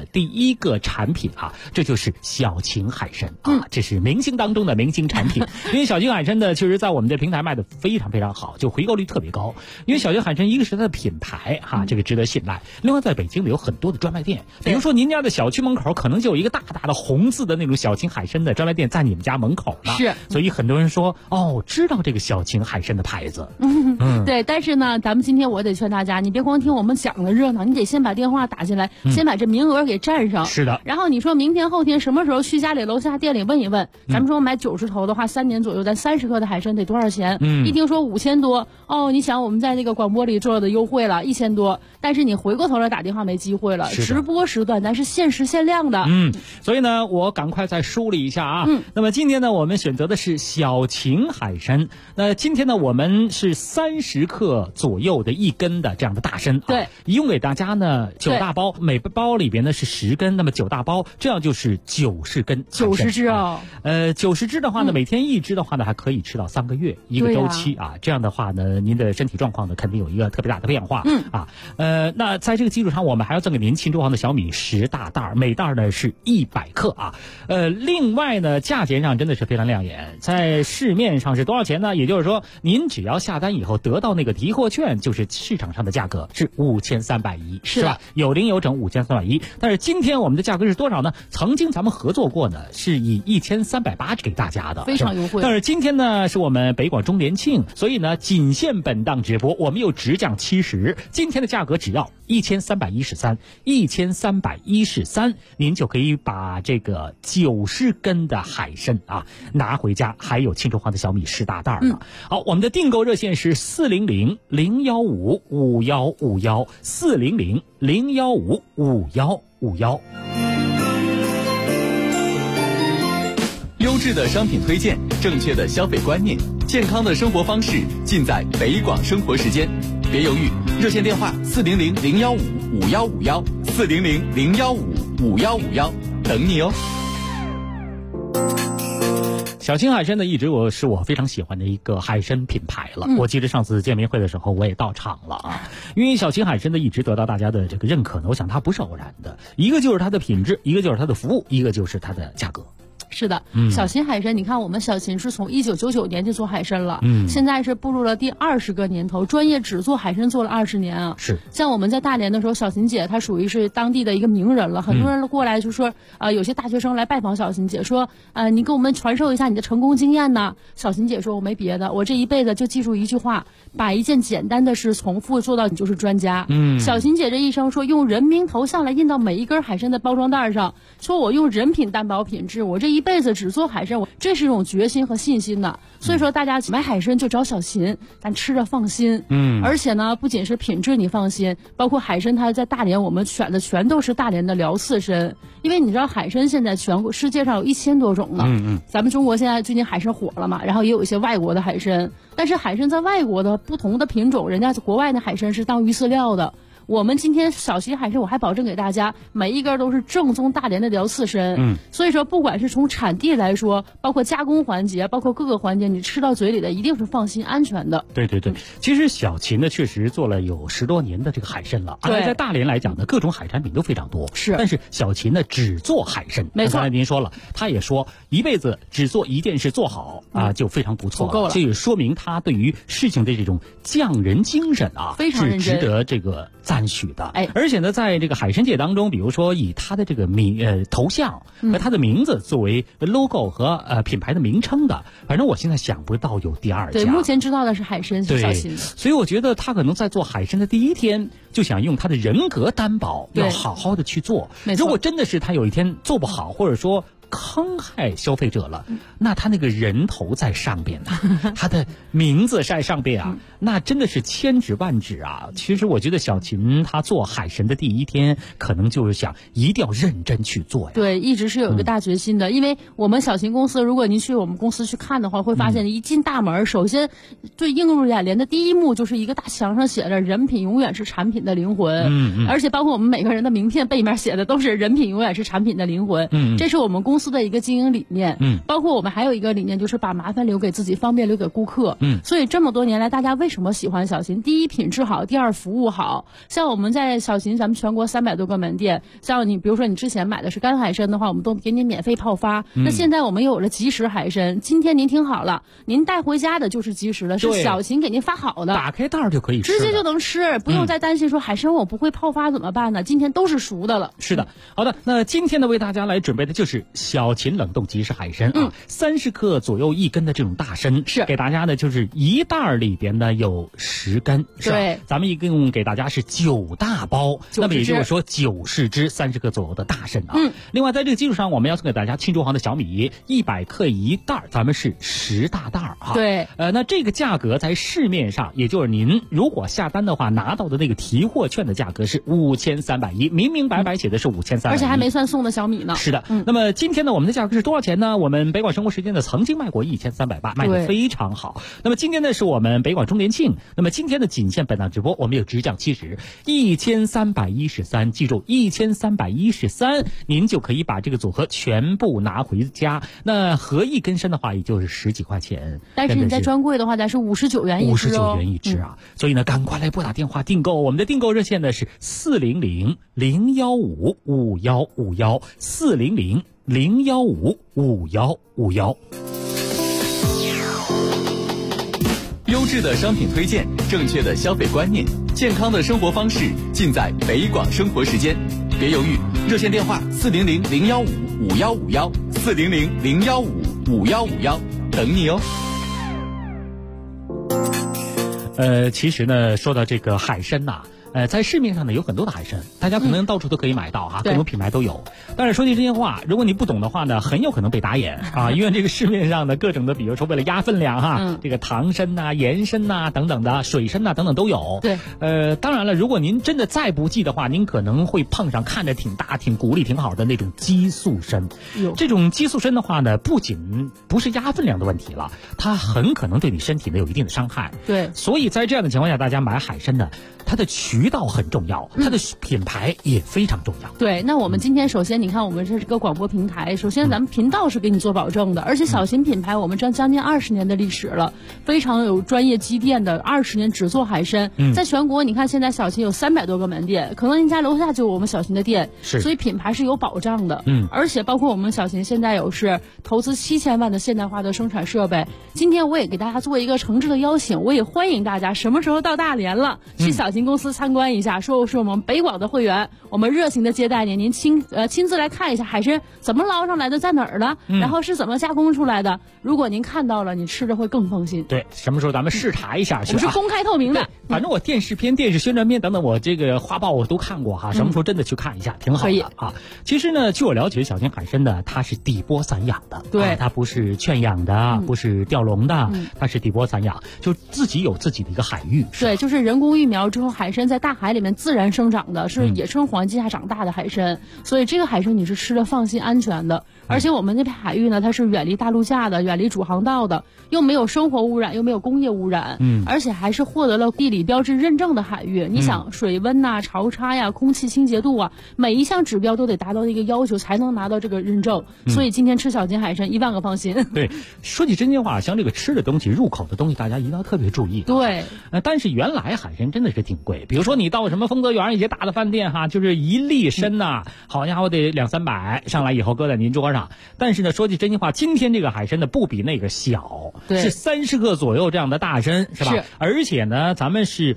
第一个产品啊，这就是小秦海参啊，这是明星当中的明星产品。因为小秦海参呢，确实在我们的平台卖的非常非常好，就回购率特别高。因为小秦海参一个是它的品牌哈，这个值得信赖。另外，在北京呢有很多的专卖店，比如说您家的小区门口可能就有一个大大的红字的那种小秦海参的专卖店在你们家门口呢。 是， 所以很多人说哦，知道这个小秦海参的牌子。 对，但是呢，咱们今天我得劝大家，你别光听我们讲的热闹，你得先把电话打进来，先把这名额给占上。 是的。 然后你说明天后天什么时候去家里楼下店里问一问，咱们说买90头的话，3年左右，咱30克的海参得多少钱？一听说5000多，哦，你想我们在那个广播里做的优惠了1000多，但是你回过头来打电话没机会了，直播时段咱是限时限量的。 所以呢，我赶快再梳理一下啊。那么今天呢，我们选择的是小秦海参。那今天呢，我们是30克左右的1根的这样的大参。 对， 一共给大家呢9大包，每包里边呢是10根，那么9大包，这样就是90根。 90只哦。 90只的话呢，每天1只的话呢，还可以吃到3个月一个周期啊。这样的话呢，您的身体状况呢肯定有一个特别大的变化。那在这个基础上，我们还要赠给您秦州行的小米10大袋，每袋呢是100克啊。另外呢，价钱上真的是非常亮眼，在市面上是多少钱呢？也就是说，您只要下单以后得到那个提货券，就是市场上的价格是5310，是吧？有零有整5310。但是今天我们的价格是多少呢？曾经咱们合作过呢，是以1380给大家的， 非常优惠。 但是今天呢，是我们北广周年庆，所以呢，仅限本档直播，我们又直降70，今天的价格只要1313，您就可以把这个90根的海参啊拿回家，还有秦州行的小米10大袋呢。好，我们的订购热线是400-015-5151，400-015-5151。 优质的商品推荐，正确的消费观念，健康的生活方式，尽在北广生活时间。别犹豫，热线电话400-015-5151，400-015-5151，等你哦。 小秦海参呢，一直是我非常喜欢的一个海参品牌了。我记得上次见面会的时候，我也到场了啊。因为小秦海参呢，一直得到大家的这个认可呢，我想它不是偶然的，一个就是它的品质，一个就是它的服务，一个就是它的价格。 是的，小秦海参，你看我们小秦是从1999年就做海参了，现在是步入了第20个年头，专业只做海参做了20年啊。 是， 像我们在大连的时候，小秦姐她属于是当地的一个名人了，很多人过来就说，有些大学生来拜访小秦姐，说，你给我们传授一下你的成功经验呢。小秦姐说，我没别的，我这一辈子就记住一句话，把一件简单的事重复做到你就是专家。小秦姐这一生说，用人名头像来印到每一根海参的包装袋上，说我用人品担保品质，我这一辈子只做海参，这是一种决心和信心的。所以说大家买海参就找小秦，咱吃着放心。而且呢，不仅是品质你放心，包括海参它在大连我们选的全都是大连的辽刺参，因为你知道海参现在全国世界上有1000多种呢。咱们中国现在最近海参火了嘛，然后也有一些外国的海参，但是海参在外国的不同的品种，人家国外的海参是当鱼饲料的。我们今天小秦海参，我还保证给大家每一根都是正宗大连的辽刺参。所以说不管是从产地来说，包括加工环节，包括各个环节，你吃到嘴里的一定是放心安全的。 对，其实小秦呢确实做了有10多年的这个海参了，而在大连来讲呢，各种海产品都非常多。 是， 但是小秦呢只做海参。 没错， 刚才您说了，他也说一辈子只做一件事做好啊，就非常不错了， 够了。 这也说明他对于事情的这种匠人精神啊， 非常认真， 是值得这个赞许的。 哎， 而且呢，在这个海参界当中，比如说以他的这个头像和他的名字作为 logo 和品牌的名称的，反正我现在想不到有第二家。 对，目前知道的是海参是小秦的。 所以我觉得他可能在做海参的第一天就想用他的人格担保，要好好的去做。如果真的是他有一天做不好，或者说坑害消费者了，那他那个人头在上边呢，他的名字在上边啊，那真的是千指万指啊。其实我觉得小秦他做海参的第一天，可能就是想一定要认真去做呀。 对，一直是有一个大决心的。因为我们小秦公司，如果您去我们公司去看的话，会发现一进大门，首先最映入眼帘的第一幕就是一个大墙上写着"人品永远是产品的灵魂"。而且包括我们每个人的名片背面写的都是"人品永远是产品的灵魂"。这是我们公公司的一个经营理念。包括我们还有一个理念，就是把麻烦留给自己，方便留给顾客。所以这么多年来，大家为什么喜欢小秦？第一，品质好；第二，服务好。像我们在小秦，咱们全国300多个门店，像你比如说你之前买的是干海参的话，我们都给你免费泡发。那现在我们又有了即食海参，今天您听好了，您带回家的就是即食的，是小秦给您发好的， 打开袋就可以吃， 直接就能吃，不用再担心说海参我不会泡发怎么办呢？今天都是熟的了。 是的，好的，那今天呢为大家来准备的就是小秦冷冻即食海参啊，30克左右1根的这种大参， 是给大家呢就是一袋里边呢有10根，是吧？ 对， 咱们一共给大家是9大包，那么也就是说90只30克左右的大参啊。另外在这个基础上，我们要送给大家庆州行的小米100克1袋，咱们是10大袋啊。 对， 那这个价格在市面上，也就是您如果下单的话拿到的那个提货券的价格是5310，明明白白写的是5310， 而且还没算送的小米呢。 是的，那么今天呢，我们的价格是多少钱呢？我们北广生活时间呢曾经卖过1380，卖得非常好。那么今天呢是我们北广周年庆，那么今天的仅限本档直播，我们有直降70 1313，记住1313，您就可以把这个组合全部拿回家。那合一根参的话，也就是10几块钱， 但是你在专柜的话，咱是59元一只 ，59元一只啊。所以呢，赶快来拨打电话订购，我们的订购热线呢是400-015-5151，400-015-5151。 优质的商品推荐，正确的消费观念，健康的生活方式，尽在北广生活时间。别犹豫，热线电话400-015-5151，400-015-5151，等你哦。 其实呢，说到这个海参呐，在市面上呢有很多的海参，大家可能到处都可以买到哈，各种品牌都有。但是说句真心话，如果你不懂的话呢，很有可能被打眼啊，因为这个市面上的各种的，比如说为了压分量哈，这个糖参呐、盐参呐等等的，水参呐等等都有。 对， 当然了，如果您真的再不济的话，您可能会碰上看着挺大、挺骨力挺好的那种激素参。这种激素参的话呢，不仅不是压分量的问题了，它很可能对你身体呢有一定的伤害。 对， 所以在这样的情况下，大家买海参呢，它的渠道很重要，它的品牌也非常重要。 对，那我们今天首先你看，我们这是个广播平台，首先咱们频道是给你做保证的，而且小秦品牌我们将近20年的历史了，非常有专业积淀的，20年只做海参。在全国你看现在小秦有300多个门店，可能您家楼下就有我们小秦的店，所以品牌是有保障的。而且包括我们小秦现在有是投资7000万的现代化的生产设备。今天我也给大家做一个诚挚的邀请，我也欢迎大家什么时候到大连了，去小秦公司参观一下，说是我们北广的会员，我们热情的接待您，您亲自来看一下海参怎么捞上来的，在哪儿了，然后是怎么加工出来的。如果您看到了，你吃着会更放心。 对，什么时候咱们视察一下去？ 我是公开透明的， 反正我电视片、电视宣传片等等，我这个画报我都看过哈。什么时候真的去看一下，挺好的啊。其实呢，据我了解，小秦海参呢，它是底波散养的， 对， 它不是圈养的，不是钓笼的，它是底波散养，就自己有自己的一个海域。 对，就是人工育苗之后，海参在大海里面自然生长的，是野生环境下长大的海参，所以这个海参你是吃的放心安全的。而且我们那片海域呢，它是远离大陆架的，远离主航道的，又没有生活污染，又没有工业污染，而且还是获得了地理标志认证的海域。你想水温呐、潮差呀、空气清洁度啊，每一项指标都得达到一个要求才能拿到这个认证。所以今天吃小秦海参10000个放心。 对，说起真心话，像这个吃的东西、入口的东西，大家一定要特别注意。 对， 但是原来海参真的是挺贵，比如说你到什么丰泽园一些大的饭店哈，就是一粒参呐，好家伙得200-300上来以后搁在您桌上。但是呢，说句真心话，今天这个海参呢不比那个小，是30克左右这样的大参，是吧？是。而且呢，咱们是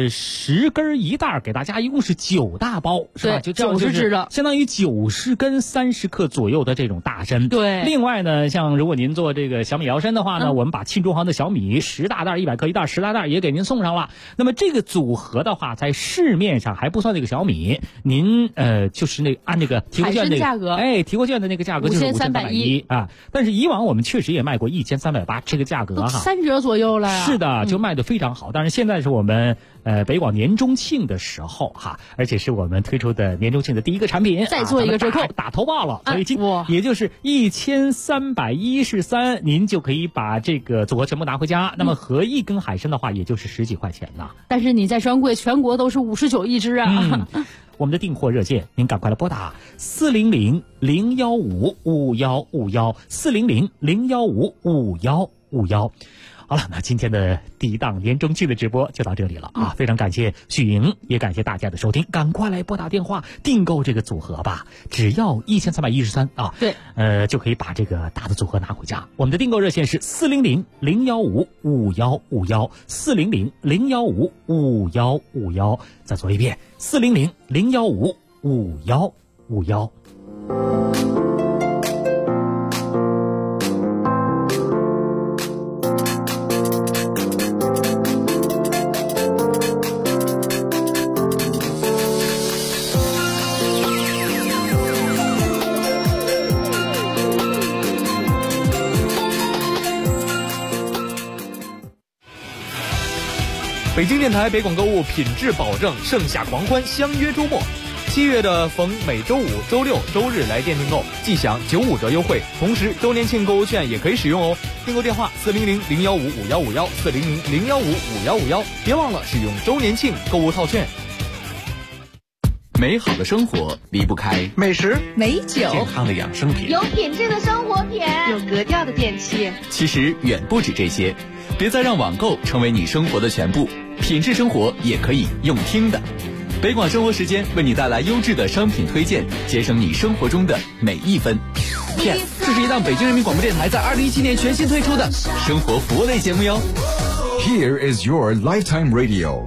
10根1袋，给大家一共是9大包，是吧？就 90只的， 相当于90根30克左右的这种大参。 对。 另外呢，像如果您做这个小米摇参的话呢，我们把庆州行的小米10大袋100克1袋10大袋也给您送上了。那么这个组合的话，在市面上还不算那个小米，您就是那按那个提货券那个价格， 提货券的那个价格就是5310啊。但是以往我们确实也卖过1380这个价格哈， 3折左右了。 是的，就卖得非常好。但是现在是我们北广年中庆的时候而且是我们推出的年中庆的第一个产品， 再做一个折扣， 打头报了，所以也就是1313，您就可以把这个组合全部拿回家。那么合一根海参的话，也就是10几块钱呢。 但是你在专柜全国都是59一只啊。 我们的订货热线，您赶快来拨打400-015-5151，400-015-5151。好了，那今天的第一档年中庆的直播就到这里了非常感谢许莹，也感谢大家的收听，赶快来拨打电话订购这个组合吧，只要1313 对， 就可以把这个大的组合拿回家。我们的订购热线是400-015-5151，400-015-5151。再说一遍，400-015-5151。 北京电台北广购物品质保证，盛夏狂欢，相约周末。7月的逢每周五、周六、周日来电订购，即享95折优惠，同时周年庆购物券也可以使用哦。订购电话400-015-5151，400-015-5151，别忘了使用周年庆购物套券。 美好的生活离不开美食、 美酒、 健康的养生品、 有品质的生活品、有格调的电器。 其实远不止这些，别再让网购成为你生活的全部，品质生活也可以用听的。北广生活时间为你带来优质的商品推荐，节省你生活中的每一分。PS， 这是一档北京人民广播电台在2017年全新推出的生活服务类节目哟。 Here is your lifetime radio。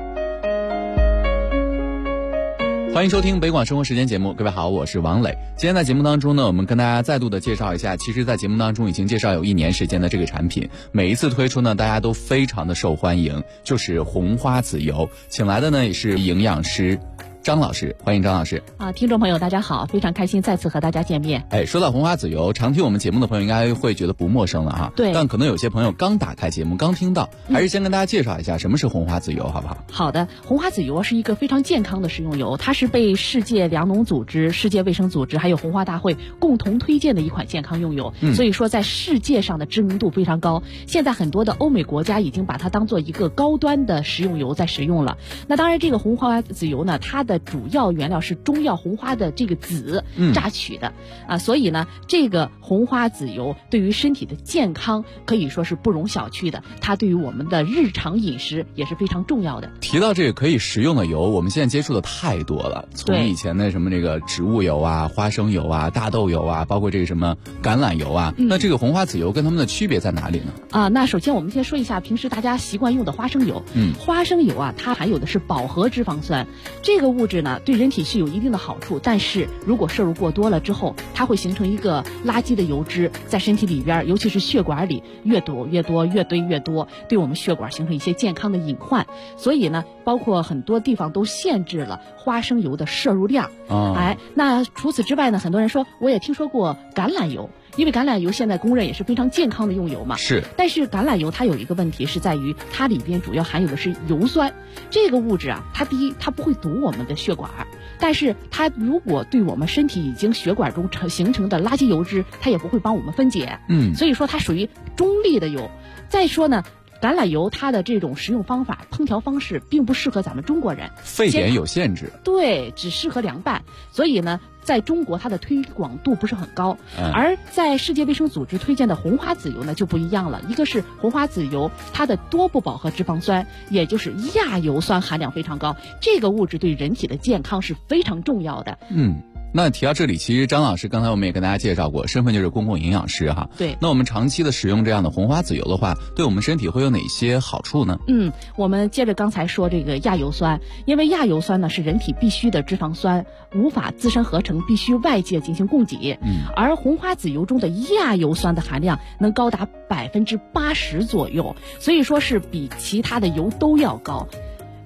欢迎收听北广生活时间节目，各位好，我是王磊。今天在节目当中呢，我们跟大家再度的介绍一下，其实在节目当中已经介绍有1年时间的这个产品，每一次推出呢，大家都非常的受欢迎，就是红花籽油。请来的呢也是营养师张老师，欢迎张老师。 听众朋友大家好，非常开心再次和大家见面。 说到红花籽油，常听我们节目的朋友应该会觉得不陌生了哈。 对。 但可能有些朋友刚打开节目，刚听到，还是先跟大家介绍一下什么是红花籽油，好不好？ 好的，红花籽油是一个非常健康的食用油，它是被世界粮农组织、世界卫生组织还有红花大会共同推荐的一款健康用油，所以说在世界上的知名度非常高。现在很多的欧美国家已经把它当做一个高端的食用油在使用了。那当然，这个红花籽油呢，它的主要原料是中药红花的这个籽榨取的所以呢，这个红花籽油对于身体的健康可以说是不容小觑的，它对于我们的日常饮食也是非常重要的。 提到这个可以食用的油，我们现在接触的太多了，从以前的什么这个植物油啊、花生油啊、大豆油啊，包括这个什么橄榄油啊，那这个红花籽油跟它们的区别在哪里呢？ 那首先我们先说一下平时大家习惯用的花生油。花生油它含有的是饱和脂肪酸，这个物质呢对人体是有一定的好处，但是如果摄入过多了之后，它会形成一个垃圾的油脂在身体里边，尤其是血管里越多越多，越堆越多，对我们血管形成一些健康的隐患。所以呢，包括很多地方都限制了花生油的摄入量。那除此之外呢，很多人说我也听说过橄榄油，因为橄榄油现在公认也是非常健康的用油嘛。 是。 但是橄榄油它有一个问题是在于它里边主要含有的是油酸，这个物质它第一它不会堵我们的血管，但是它如果对我们身体已经血管中形成的垃圾油脂，它也不会帮我们分解。所以说它属于中立的油。再说呢，橄榄油它的这种食用方法、烹调方式并不适合咱们中国人， 沸点有限制。 对，只适合凉拌。所以呢，在中国它的推广度不是很高。而在世界卫生组织推荐的红花籽油呢就不一样了，一个是红花籽油它的多不饱和脂肪酸，也就是亚油酸含量非常高，这个物质对人体的健康是非常重要的。 那提到这里，其实张老师刚才我们也跟大家介绍过，身份就是公共营养师哈。 对。 那我们长期的使用这样的红花籽油的话，对我们身体会有哪些好处呢？ 我们接着刚才说这个亚油酸，因为亚油酸呢是人体必需的脂肪酸，无法自身合成，必须外界进行供给。而红花籽油中的亚油酸的含量能高达80%左右，所以说是比其他的油都要高。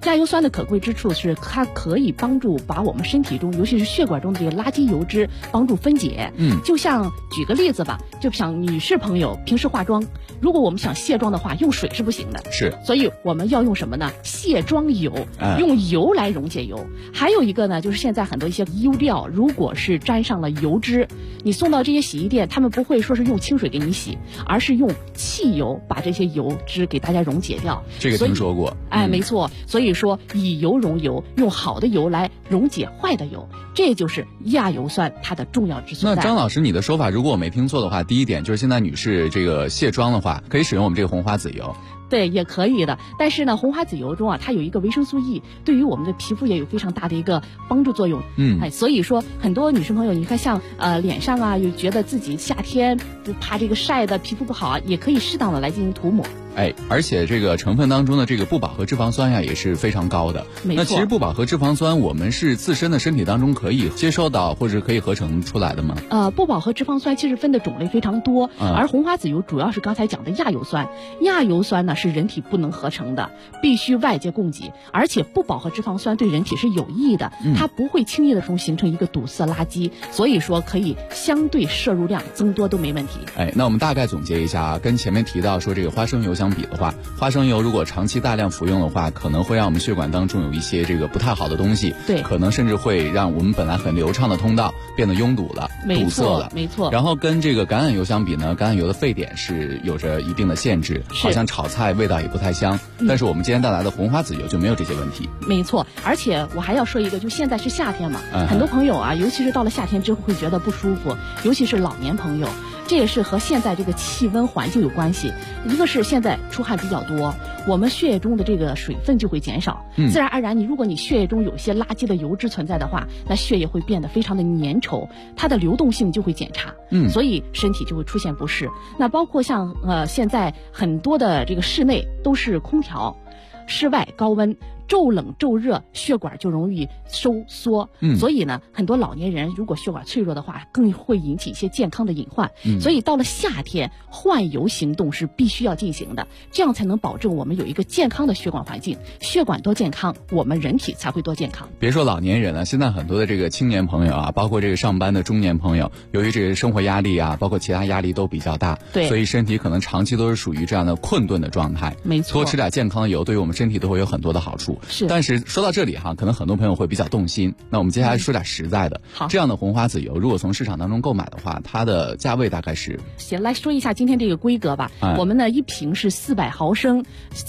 亚油酸的可贵之处是它可以帮助把我们身体中，尤其是血管中的这个垃圾油脂帮助分解。就像举个例子吧，就像女士朋友平时化妆，如果我们想卸妆的话，用水是不行的， 是， 所以我们要用什么呢？卸妆油，用油来溶解油。还有一个呢，就是现在很多一些衣料，如果是沾上了油脂，你送到这些洗衣店，他们不会说是用清水给你洗，而是用汽油把这些油脂给大家溶解掉。 这个听说过。 没错。所以说以油溶油，用好的油来溶解坏的油，这就是亚油酸它的重要之所在。 那张老师，你的说法如果我没听错的话，第一点就是现在女士这个卸妆的话，可以使用我们这个红花籽油。 对，也可以的。但是呢，红花籽油中啊，它有一个维生素 E， 对于我们的皮肤也有非常大的一个帮助作用。所以说很多女生朋友，你看像脸上啊，有觉得自己夏天就怕这个晒的皮肤不好啊，也可以适当的来进行涂抹。 而且这个成分当中的这个不饱和脂肪酸呀也是非常高的。那其实不饱和脂肪酸我们是自身的身体当中可以接受到或者可以合成出来的吗？ 不饱和脂肪酸其实分的种类非常多，而红花籽油主要是刚才讲的亚油酸。亚油酸呢是人体不能合成的，必须外界供给，而且不饱和脂肪酸对人体是有益的，它不会轻易的形成一个堵塞垃圾，所以说可以相对摄入量增多都没问题。 那我们大概总结一下啊，跟前面提到说这个花生油相比的话，花生油如果长期大量服用的话，可能会让我们血管当中有一些这个不太好的东西， 对， 可能甚至会让我们本来很流畅的通道变得拥堵了，堵塞了， 没错。 然后跟这个橄榄油相比呢，橄榄油的沸点是有着一定的限制，好像炒菜味道也不太香。但是我们今天带来的红花籽油就没有这些问题。 没错，而且我还要说一个，就现在是夏天嘛，很多朋友啊，尤其是到了夏天之后会觉得不舒服，尤其是老年朋友。这也是和现在这个气温环境有关系。一个是现在出汗比较多，我们血液中的这个水分就会减少，自然而然如果你血液中有一些垃圾的油脂存在的话，那血液会变得非常的粘稠，它的流动性就会减差，所以身体就会出现不适。那包括像现在很多的这个室内都是空调，室外高温，骤冷骤热，血管就容易收缩，所以呢，很多老年人如果血管脆弱的话，更会引起一些健康的隐患。所以到了夏天，换油行动是必须要进行的，这样才能保证我们有一个健康的血管环境。血管多健康，我们人体才会多健康。 别说老年人了，现在很多的这个青年朋友啊，包括这个上班的中年朋友，由于这个生活压力啊，包括其他压力都比较大， 对， 所以身体可能长期都是属于这样的困顿的状态。 没错， 多吃点健康的油，对于我们身体都会有很多的好处。 是， 但是说到这里哈，可能很多朋友会比较动心。那我们接下来说点实在的。 好， 这样的红花籽油，如果从市场当中购买的话，它的价位大概是？ 行，来说一下今天这个规格吧。我们呢，一瓶是400毫升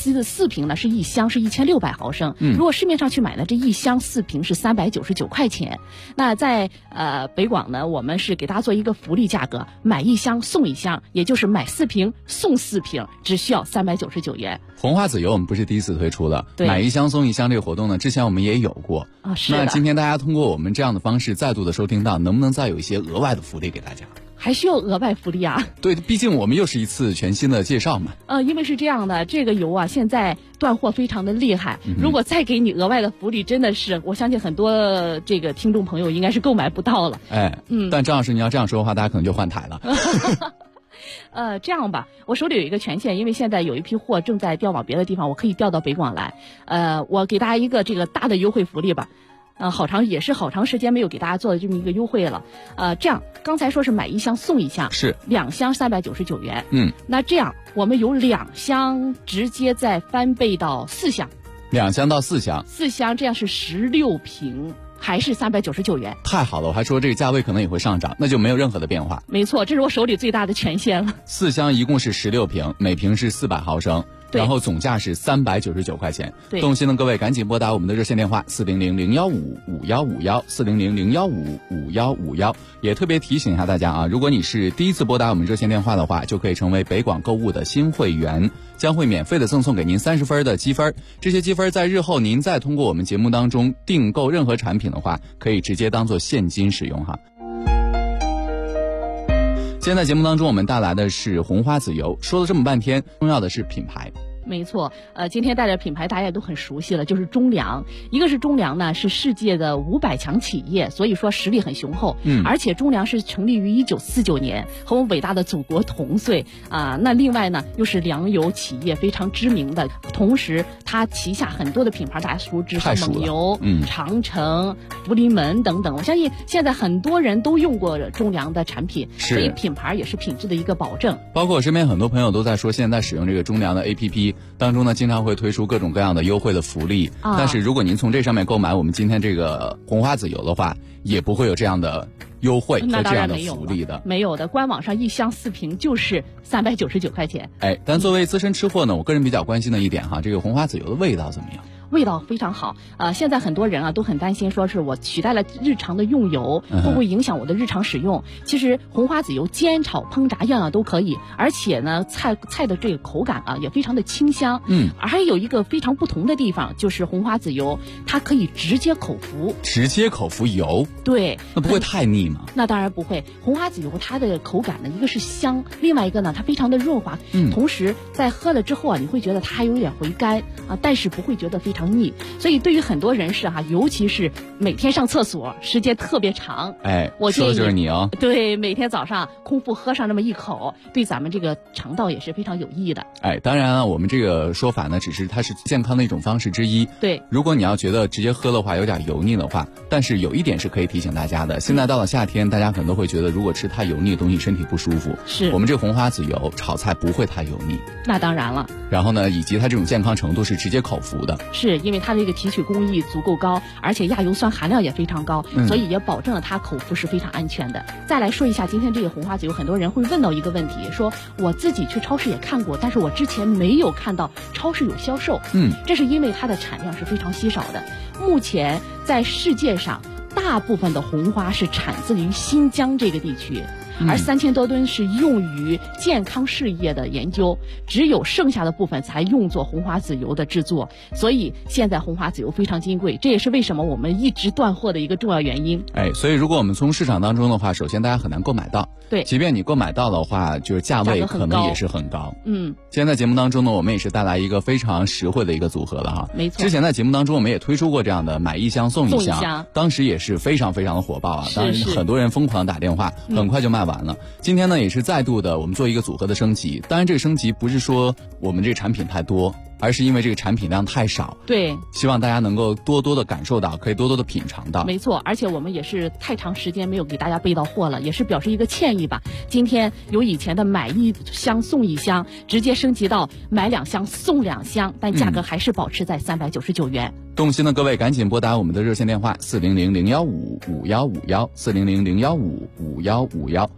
，4瓶呢是一箱是1600毫升。如果市面上去买呢，这一箱4瓶是399块钱。那在北广呢，我们是给大家做一个福利价格，买一箱送一箱，也就是买4瓶送4瓶，只需要399元。 红花籽油我们不是第一次推出的，买一箱送一箱这个活动呢，之前我们也有过。 是的。 那今天大家通过我们这样的方式再度的收听到，能不能再有一些额外的福利给大家？ 还需要额外福利啊？ 对，毕竟我们又是一次全新的介绍嘛。 因为是这样的，这个油啊现在断货非常的厉害，如果再给你额外的福利，真的是我相信很多这个听众朋友应该是购买不到了。 但张老师你要这样说的话，大家可能就换台了。 这样吧，我手里有一个权限，因为现在有一批货正在调往别的地方，我可以调到北广来。我给大家一个这个大的优惠福利吧。好长时间没有给大家做的这么一个优惠了。这样刚才说是买一箱送一箱， 是 2箱399元。那这样我们有2箱直接再翻倍到4箱 ，2箱到4箱 ，4箱这样是16瓶。还是399元， 太好了！我还说这个价位可能也会上涨，那就没有任何的变化。 没错，这是我手里最大的权限了。 4箱一共是16瓶，每瓶是400毫升，然后总价是399块钱。动心的各位赶紧拨打我们的热线电话400-015-5151，400-015-5151。也特别提醒一下大家啊，如果你是第一次拨打我们热线电话的话，就可以成为北广购物的新会员，将会免费的赠送给您30分的积分。这些积分在日后您再通过我们节目当中订购任何产品的话，可以直接当做现金使用哈。今天在节目当中我们带来的是红花籽油，说了这么半天，重要的是品牌。 没错，今天带的品牌大家也都很熟悉了，就是中粮。一个是中粮呢，是世界的500强企业，所以说实力很雄厚。而且中粮是成立于1949年，和我们伟大的祖国同岁啊。那另外呢，又是粮油企业非常知名的，同时它旗下很多的品牌大家熟知，像蒙牛、长城、福临门等等。我相信现在很多人都用过中粮的产品，所以品牌也是品质的一个保证。 包括我身边很多朋友都在说，现在使用这个中粮的 APP 当中呢，经常会推出各种各样的优惠的福利。但是如果您从这上面购买我们今天这个红花籽油的话，也不会有这样的优惠和这样的福利的。 没有的，官网上1箱4瓶就是399块钱。 但作为资深吃货呢，我个人比较关心的一点哈，这个红花籽油的味道怎么样？ 味道非常好，现在很多人啊都很担心，说是我取代了日常的用油，会不会影响我的日常使用？其实红花籽油煎炒烹炸样样都可以，而且呢菜的这个口感啊也非常的清香。还有一个非常不同的地方，就是红花籽油它可以直接口服。 直接口服油？ 对。 那不会太腻吗？ 那当然不会，红花籽油它的口感呢，一个是香，另外一个呢它非常的润滑，同时在喝了之后啊，你会觉得它还有点回甘啊，但是不会觉得非常腻。所以对于很多人士哈，尤其是每天上厕所时间特别长，我建议说的就是你哦。 对，每天早上空腹喝上那么一口，对咱们这个肠道也是非常有益的。 当然啊，我们这个说法呢，只是它是健康的一种方式之一。 对， 如果你要觉得直接喝的话有点油腻的话，但是有一点是可以提醒大家的，现在到了夏天，大家可能都会觉得如果吃太油腻的东西身体不舒服。 是我们这个红花籽油炒菜不会太油腻。 那当然了。 然后呢，以及它这种健康程度是直接口服的。 是因为它这个提取工艺足够高，而且亚油酸含量也非常高，所以也保证了它口服是非常安全的。再来说一下今天这个红花籽油，很多人会问到一个问题，说我自己去超市也看过，但是我之前没有看到超市有销售。这是因为它的产量是非常稀少的。目前在世界上，大部分的红花是产自于新疆这个地区。而3000多吨是用于健康事业的研究，只有剩下的部分才用作红花籽油的制作，所以现在红花籽油非常金贵，这也是为什么我们一直断货的一个重要原因。 所以如果我们从市场当中的话，首先大家很难购买到。 对， 即便你购买到的话，就是价位可能也是很高。今天在节目当中呢，我们也是带来一个非常实惠的一个组合了哈。 没错。 之前在节目当中我们也推出过这样的买1箱送1箱，当时也是非常非常的火爆啊，当然很多人疯狂打电话，很快就卖完了。今天呢也是再度的我们做一个组合的升级，当然这个升级不是说我们这个产品太多，而是因为这个产品量太少。 对， 希望大家能够多多的感受到，可以多多的品尝到。 没错，而且我们也是太长时间没有给大家备到货了，也是表示一个歉意吧。今天由以前的买1箱送1箱，直接升级到买2箱送2箱，但价格还是保持在399元。 动心的各位赶紧拨打我们的热线电话400-015-5151，400-015-5151。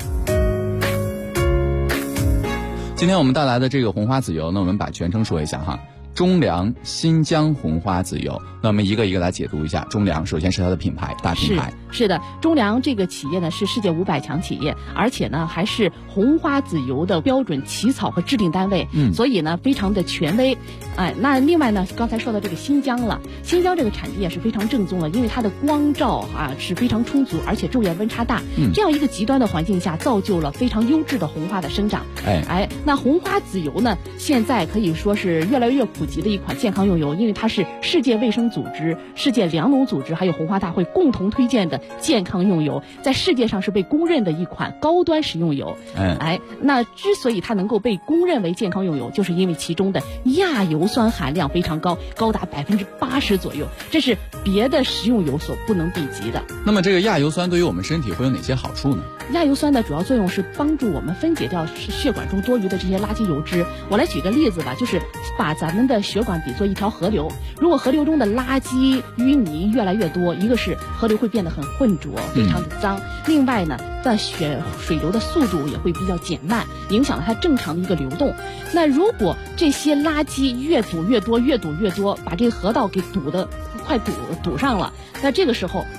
今天我们带来的这个红花籽油呢，我们把全称说一下哈，中粮新疆红花籽油。那我们一个一个来解读一下。中粮首先是它的品牌，大品牌。 是的，中粮这个企业呢是世界500强企业，而且呢还是红花籽油的标准起草和制定单位，所以呢非常的权威。那另外呢，刚才说到这个新疆了，新疆这个产地也是非常正宗的，因为它的光照是非常充足，而且昼夜温差大，这样一个极端的环境下，造就了非常优质的红花的生长。那红花籽油呢，现在可以说是越来越普及的一款健康用油，因为它是世界卫生组织、世界粮农组织还有红花大会共同推荐的健康用油，在世界上是被公认的一款高端食用油。那之所以它能够被公认为健康用油，就是因为其中的亚油酸含量非常高，高达80%左右，这是别的食用油所不能比及的。 那么这个亚油酸对于我们身体会有哪些好处呢？ 亚油酸的主要作用是帮助我们分解掉血管中多余的这些垃圾油脂。我来举个例子吧，就是把咱们的血管比作一条河流，如果河流中的垃圾淤泥越来越多，一个是河流会变得很浑浊，非常的脏，另外呢水流的速度也会比较减慢，影响了它正常的一个流动。那如果这些垃圾越堵越多，把这个河道给堵上了，那这个时候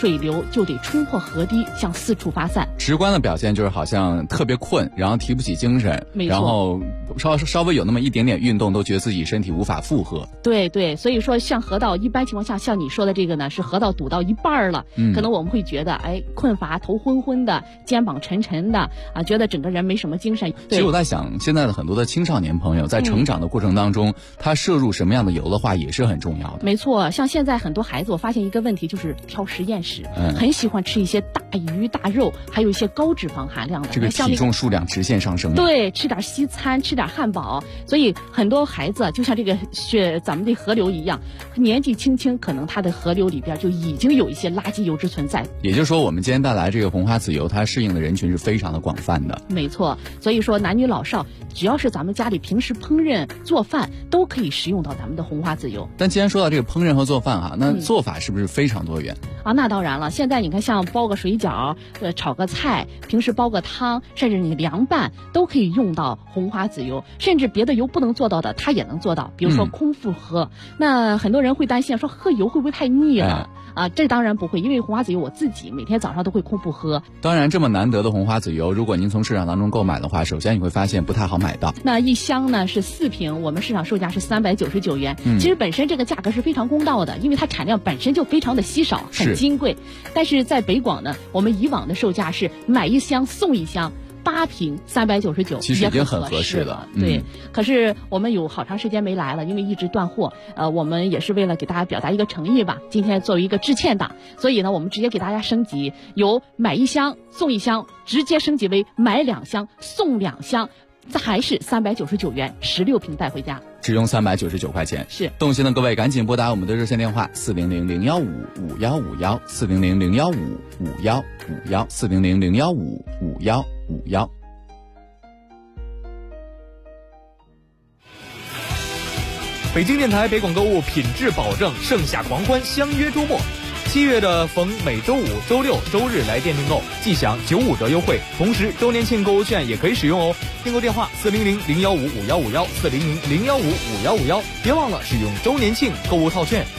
水流就得冲破河堤向四处发散。 直观的表现就是好像特别困，然后提不起精神，然后稍微有那么一点点运动都觉得自己身体无法负荷。 对对，所以说像河道一般情况下，像你说的这个呢，是河道堵到一半了，可能我们会觉得困乏、头昏昏的、肩膀沉沉的啊，觉得整个人没什么精神。 其实我在想，现在的很多的青少年朋友在成长的过程当中，他摄入什么样的油的话也是很重要的。 没错，像现在很多孩子，我发现一个问题就是挑实验室，很喜欢吃一些大鱼大肉，还有一些高脂肪含量的， 这个体重数量直线上升。 对，吃点西餐，吃点汉堡，所以很多孩子就像这个咱们的河流一样，年纪轻轻，可能他的河流里边就已经有一些垃圾油脂存在。 也就是说，我们今天带来这个红花籽油，它适应的人群是非常的广泛的。 没错，所以说男女老少，只要是咱们家里平时烹饪做饭，都可以食用到咱们的红花籽油。 但既然说到这个烹饪和做饭啊，那做法是不是非常多元啊？那当然了，现在你看，像包个水饺，炒个菜，平时煲个汤，甚至你凉拌，都可以用到红花籽油，甚至别的油不能做到的，它也能做到。比如说空腹喝，那很多人会担心说喝油会不会太腻了？啊，这当然不会，因为红花籽油我自己每天早上都会空腹喝。 当然，这么难得的红花籽油，如果您从市场当中购买的话，首先你会发现不太好买到。 那一箱呢是4瓶，我们市场售价是399元。其实本身这个价格是非常公道的，因为它产量本身就非常的稀少，很金贵。但是在北广呢，我们以往的售价是买一箱送一箱。8瓶399， 其实已经很合适了。 对，可是我们有好长时间没来了，因为一直断货。我们也是为了给大家表达一个诚意吧，今天作为一个致歉档，所以呢，我们直接给大家升级，由买一箱送一箱，直接升级为买2箱送2箱，还是399元，16瓶带回家。 只用399块钱。 是， 动心的各位赶紧拨打我们的热线电话400-015-5151，400-015-5151，400-015-5151。 北京电台北广购物品质保证，盛夏狂欢，相约周末。7月的逢每周五、周六、周日来店订购，即享95折优惠，同时周年庆购物券也可以使用哦。订购电话400-015-5151，400-015-5151，别忘了使用周年庆购物套券。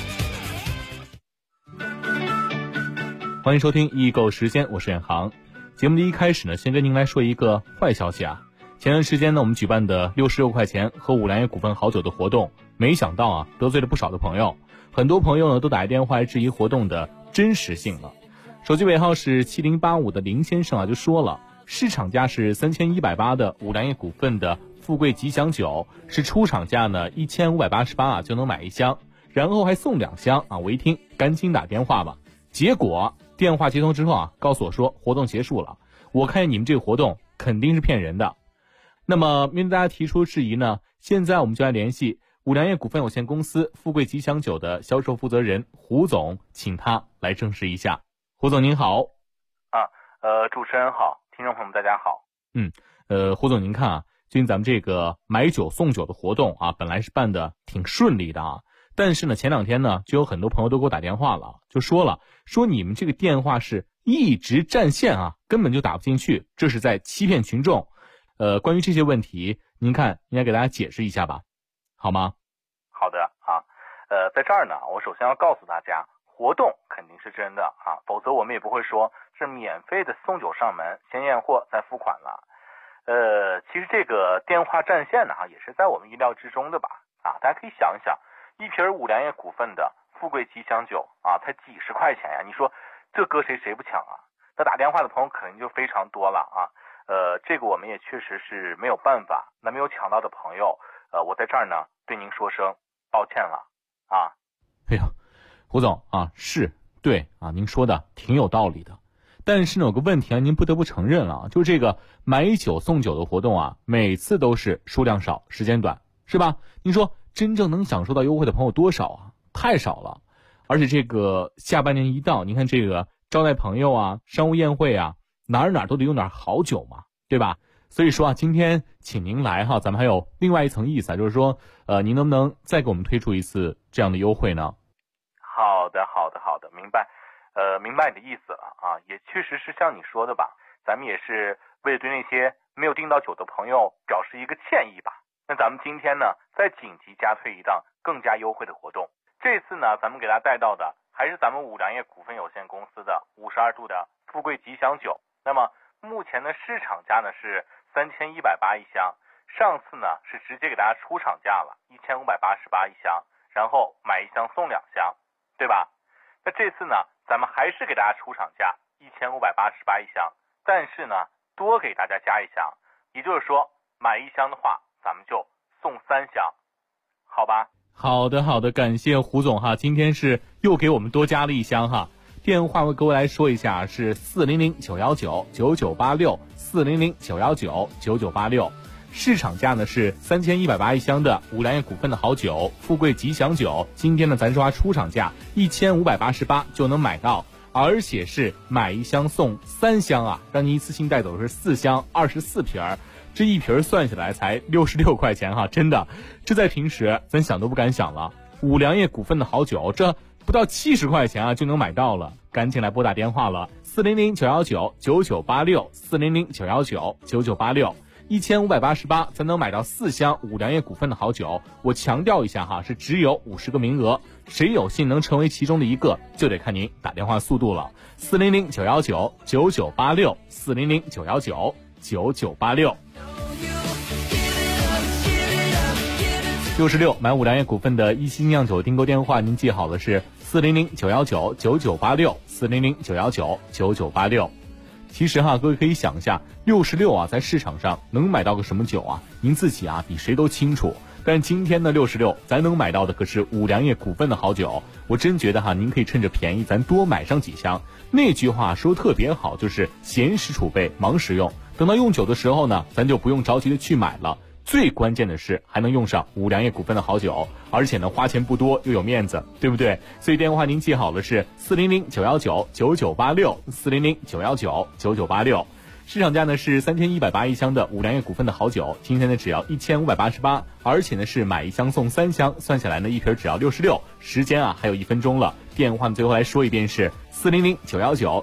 欢迎收听易购时间，我是远航。节目的一开始呢，先跟您来说一个坏消息啊。前段时间呢，我们举办的66块钱喝五粮液股份好酒的活动，没想到啊，得罪了不少的朋友。很多朋友呢都打电话来质疑活动的真实性了。手机尾号是7085的林先生啊就说了，市场价是3180的五粮液股份的富贵吉祥酒是出厂价呢1588啊就能买1箱，然后还送2箱啊。我一听赶紧打电话吧，结果电话接通之后啊，告诉我说活动结束了。我看见你们这个活动肯定是骗人的。那么面对大家提出质疑呢，现在我们就来联系五粮液股份有限公司富贵吉祥酒的销售负责人胡总，请他来证实一下。胡总您好。 主持人好，听众朋友们大家好。 胡总您看啊，最近咱们这个买酒送酒的活动啊，本来是办的挺顺利的啊，但是呢前2天呢就有很多朋友都给我打电话了，就说你们这个电话是一直占线啊，根本就打不进去，这是在欺骗群众。关于这些问题，您看应该给大家解释一下吧，好吗？ 好的啊，在这儿呢，我首先要告诉大家，活动肯定是真的啊，否则我们也不会说是免费的送酒上门，先验货再付款了。其实这个电话占线呢，也是在我们意料之中的吧？啊，大家可以想一想，一瓶五粮液股份的富贵吉祥酒啊，才几十块钱呀，你说这搁谁不抢啊？那打电话的朋友肯定就非常多了啊。这个我们也确实是没有办法。那没有抢到的朋友，我在这儿呢对您说声抱歉了啊。 哎呦，胡总啊，是对啊，您说的挺有道理的。但是呢，有个问题啊，您不得不承认了，就是这个买酒送酒的活动啊，每次都是数量少，时间短，是吧？您说真正能享受到优惠的朋友多少啊？太少了。而且这个下半年一到，您看这个招待朋友啊，商务宴会啊，哪儿都得用点好酒嘛，对吧？所以说啊，今天请您来哈，咱们还有另外一层意思啊，就是说，您能不能再给我们推出一次这样的优惠呢？ 好的，明白，明白你的意思了啊，也确实是像你说的吧，咱们也是为了对那些没有订到酒的朋友表示一个歉意吧。那咱们今天呢，再紧急加推一档更加优惠的活动，这次呢，咱们给大家带到的还是咱们五粮液股份有限公司的52度的富贵吉祥酒。那么目前的市场价呢是3180一箱，上次呢是直接给大家出厂价了1588一箱，然后买一箱送2箱，对吧？那这次呢咱们还是给大家出厂价1588一箱，但是呢多给大家加1箱，也就是说买1箱的话咱们就送3箱，好吧？ 好的，感谢胡总哈，今天是又给我们多加了1箱哈。电话我各位来说一下，是400-919-9986，400-919-9986。市场价呢是3180一箱的五粮液股份的好酒富贵吉祥酒，今天呢咱说出厂价1588就能买到，而且是买1箱送3箱啊，让您一次性带走的是4箱24瓶，这一瓶算下来才66块钱哈，真的，这在平时咱想都不敢想了。五粮液股份的好酒，这不到70块钱啊就能买到了，赶紧来拨打电话了，400-919-9986，400-919-9986，1588才能买到4箱五粮液股份的好酒。我强调一下哈，是只有50个名额，谁有幸能成为其中的一个，就得看您打电话速度了。400-919-9986，400-919-9986。66买五粮液股份的一星酿酒订购电话，您记好了是400-919-9986，400-919-9986。其实哈，各位可以想一下，66啊，在市场上能买到个什么酒啊？您自己啊，比谁都清楚。但今天的66，咱能买到的可是五粮液股份的好酒。我真觉得哈，您可以趁着便宜，咱多买上几箱。那句话说特别好，就是闲时储备，忙时用。等到用酒的时候呢，咱就不用着急的去买了。最关键的是还能用上五粮液股份的好酒，而且呢花钱不多又有面子，对不对？所以电话您记好了是400-919-9986，400-919-9986。市场价呢是3180一箱的五粮液股份的好酒，今天呢只要1588，而且呢是买1箱送3箱，算下来呢一瓶只要66。时间啊还有1分钟了，电话最后来说一遍是400-919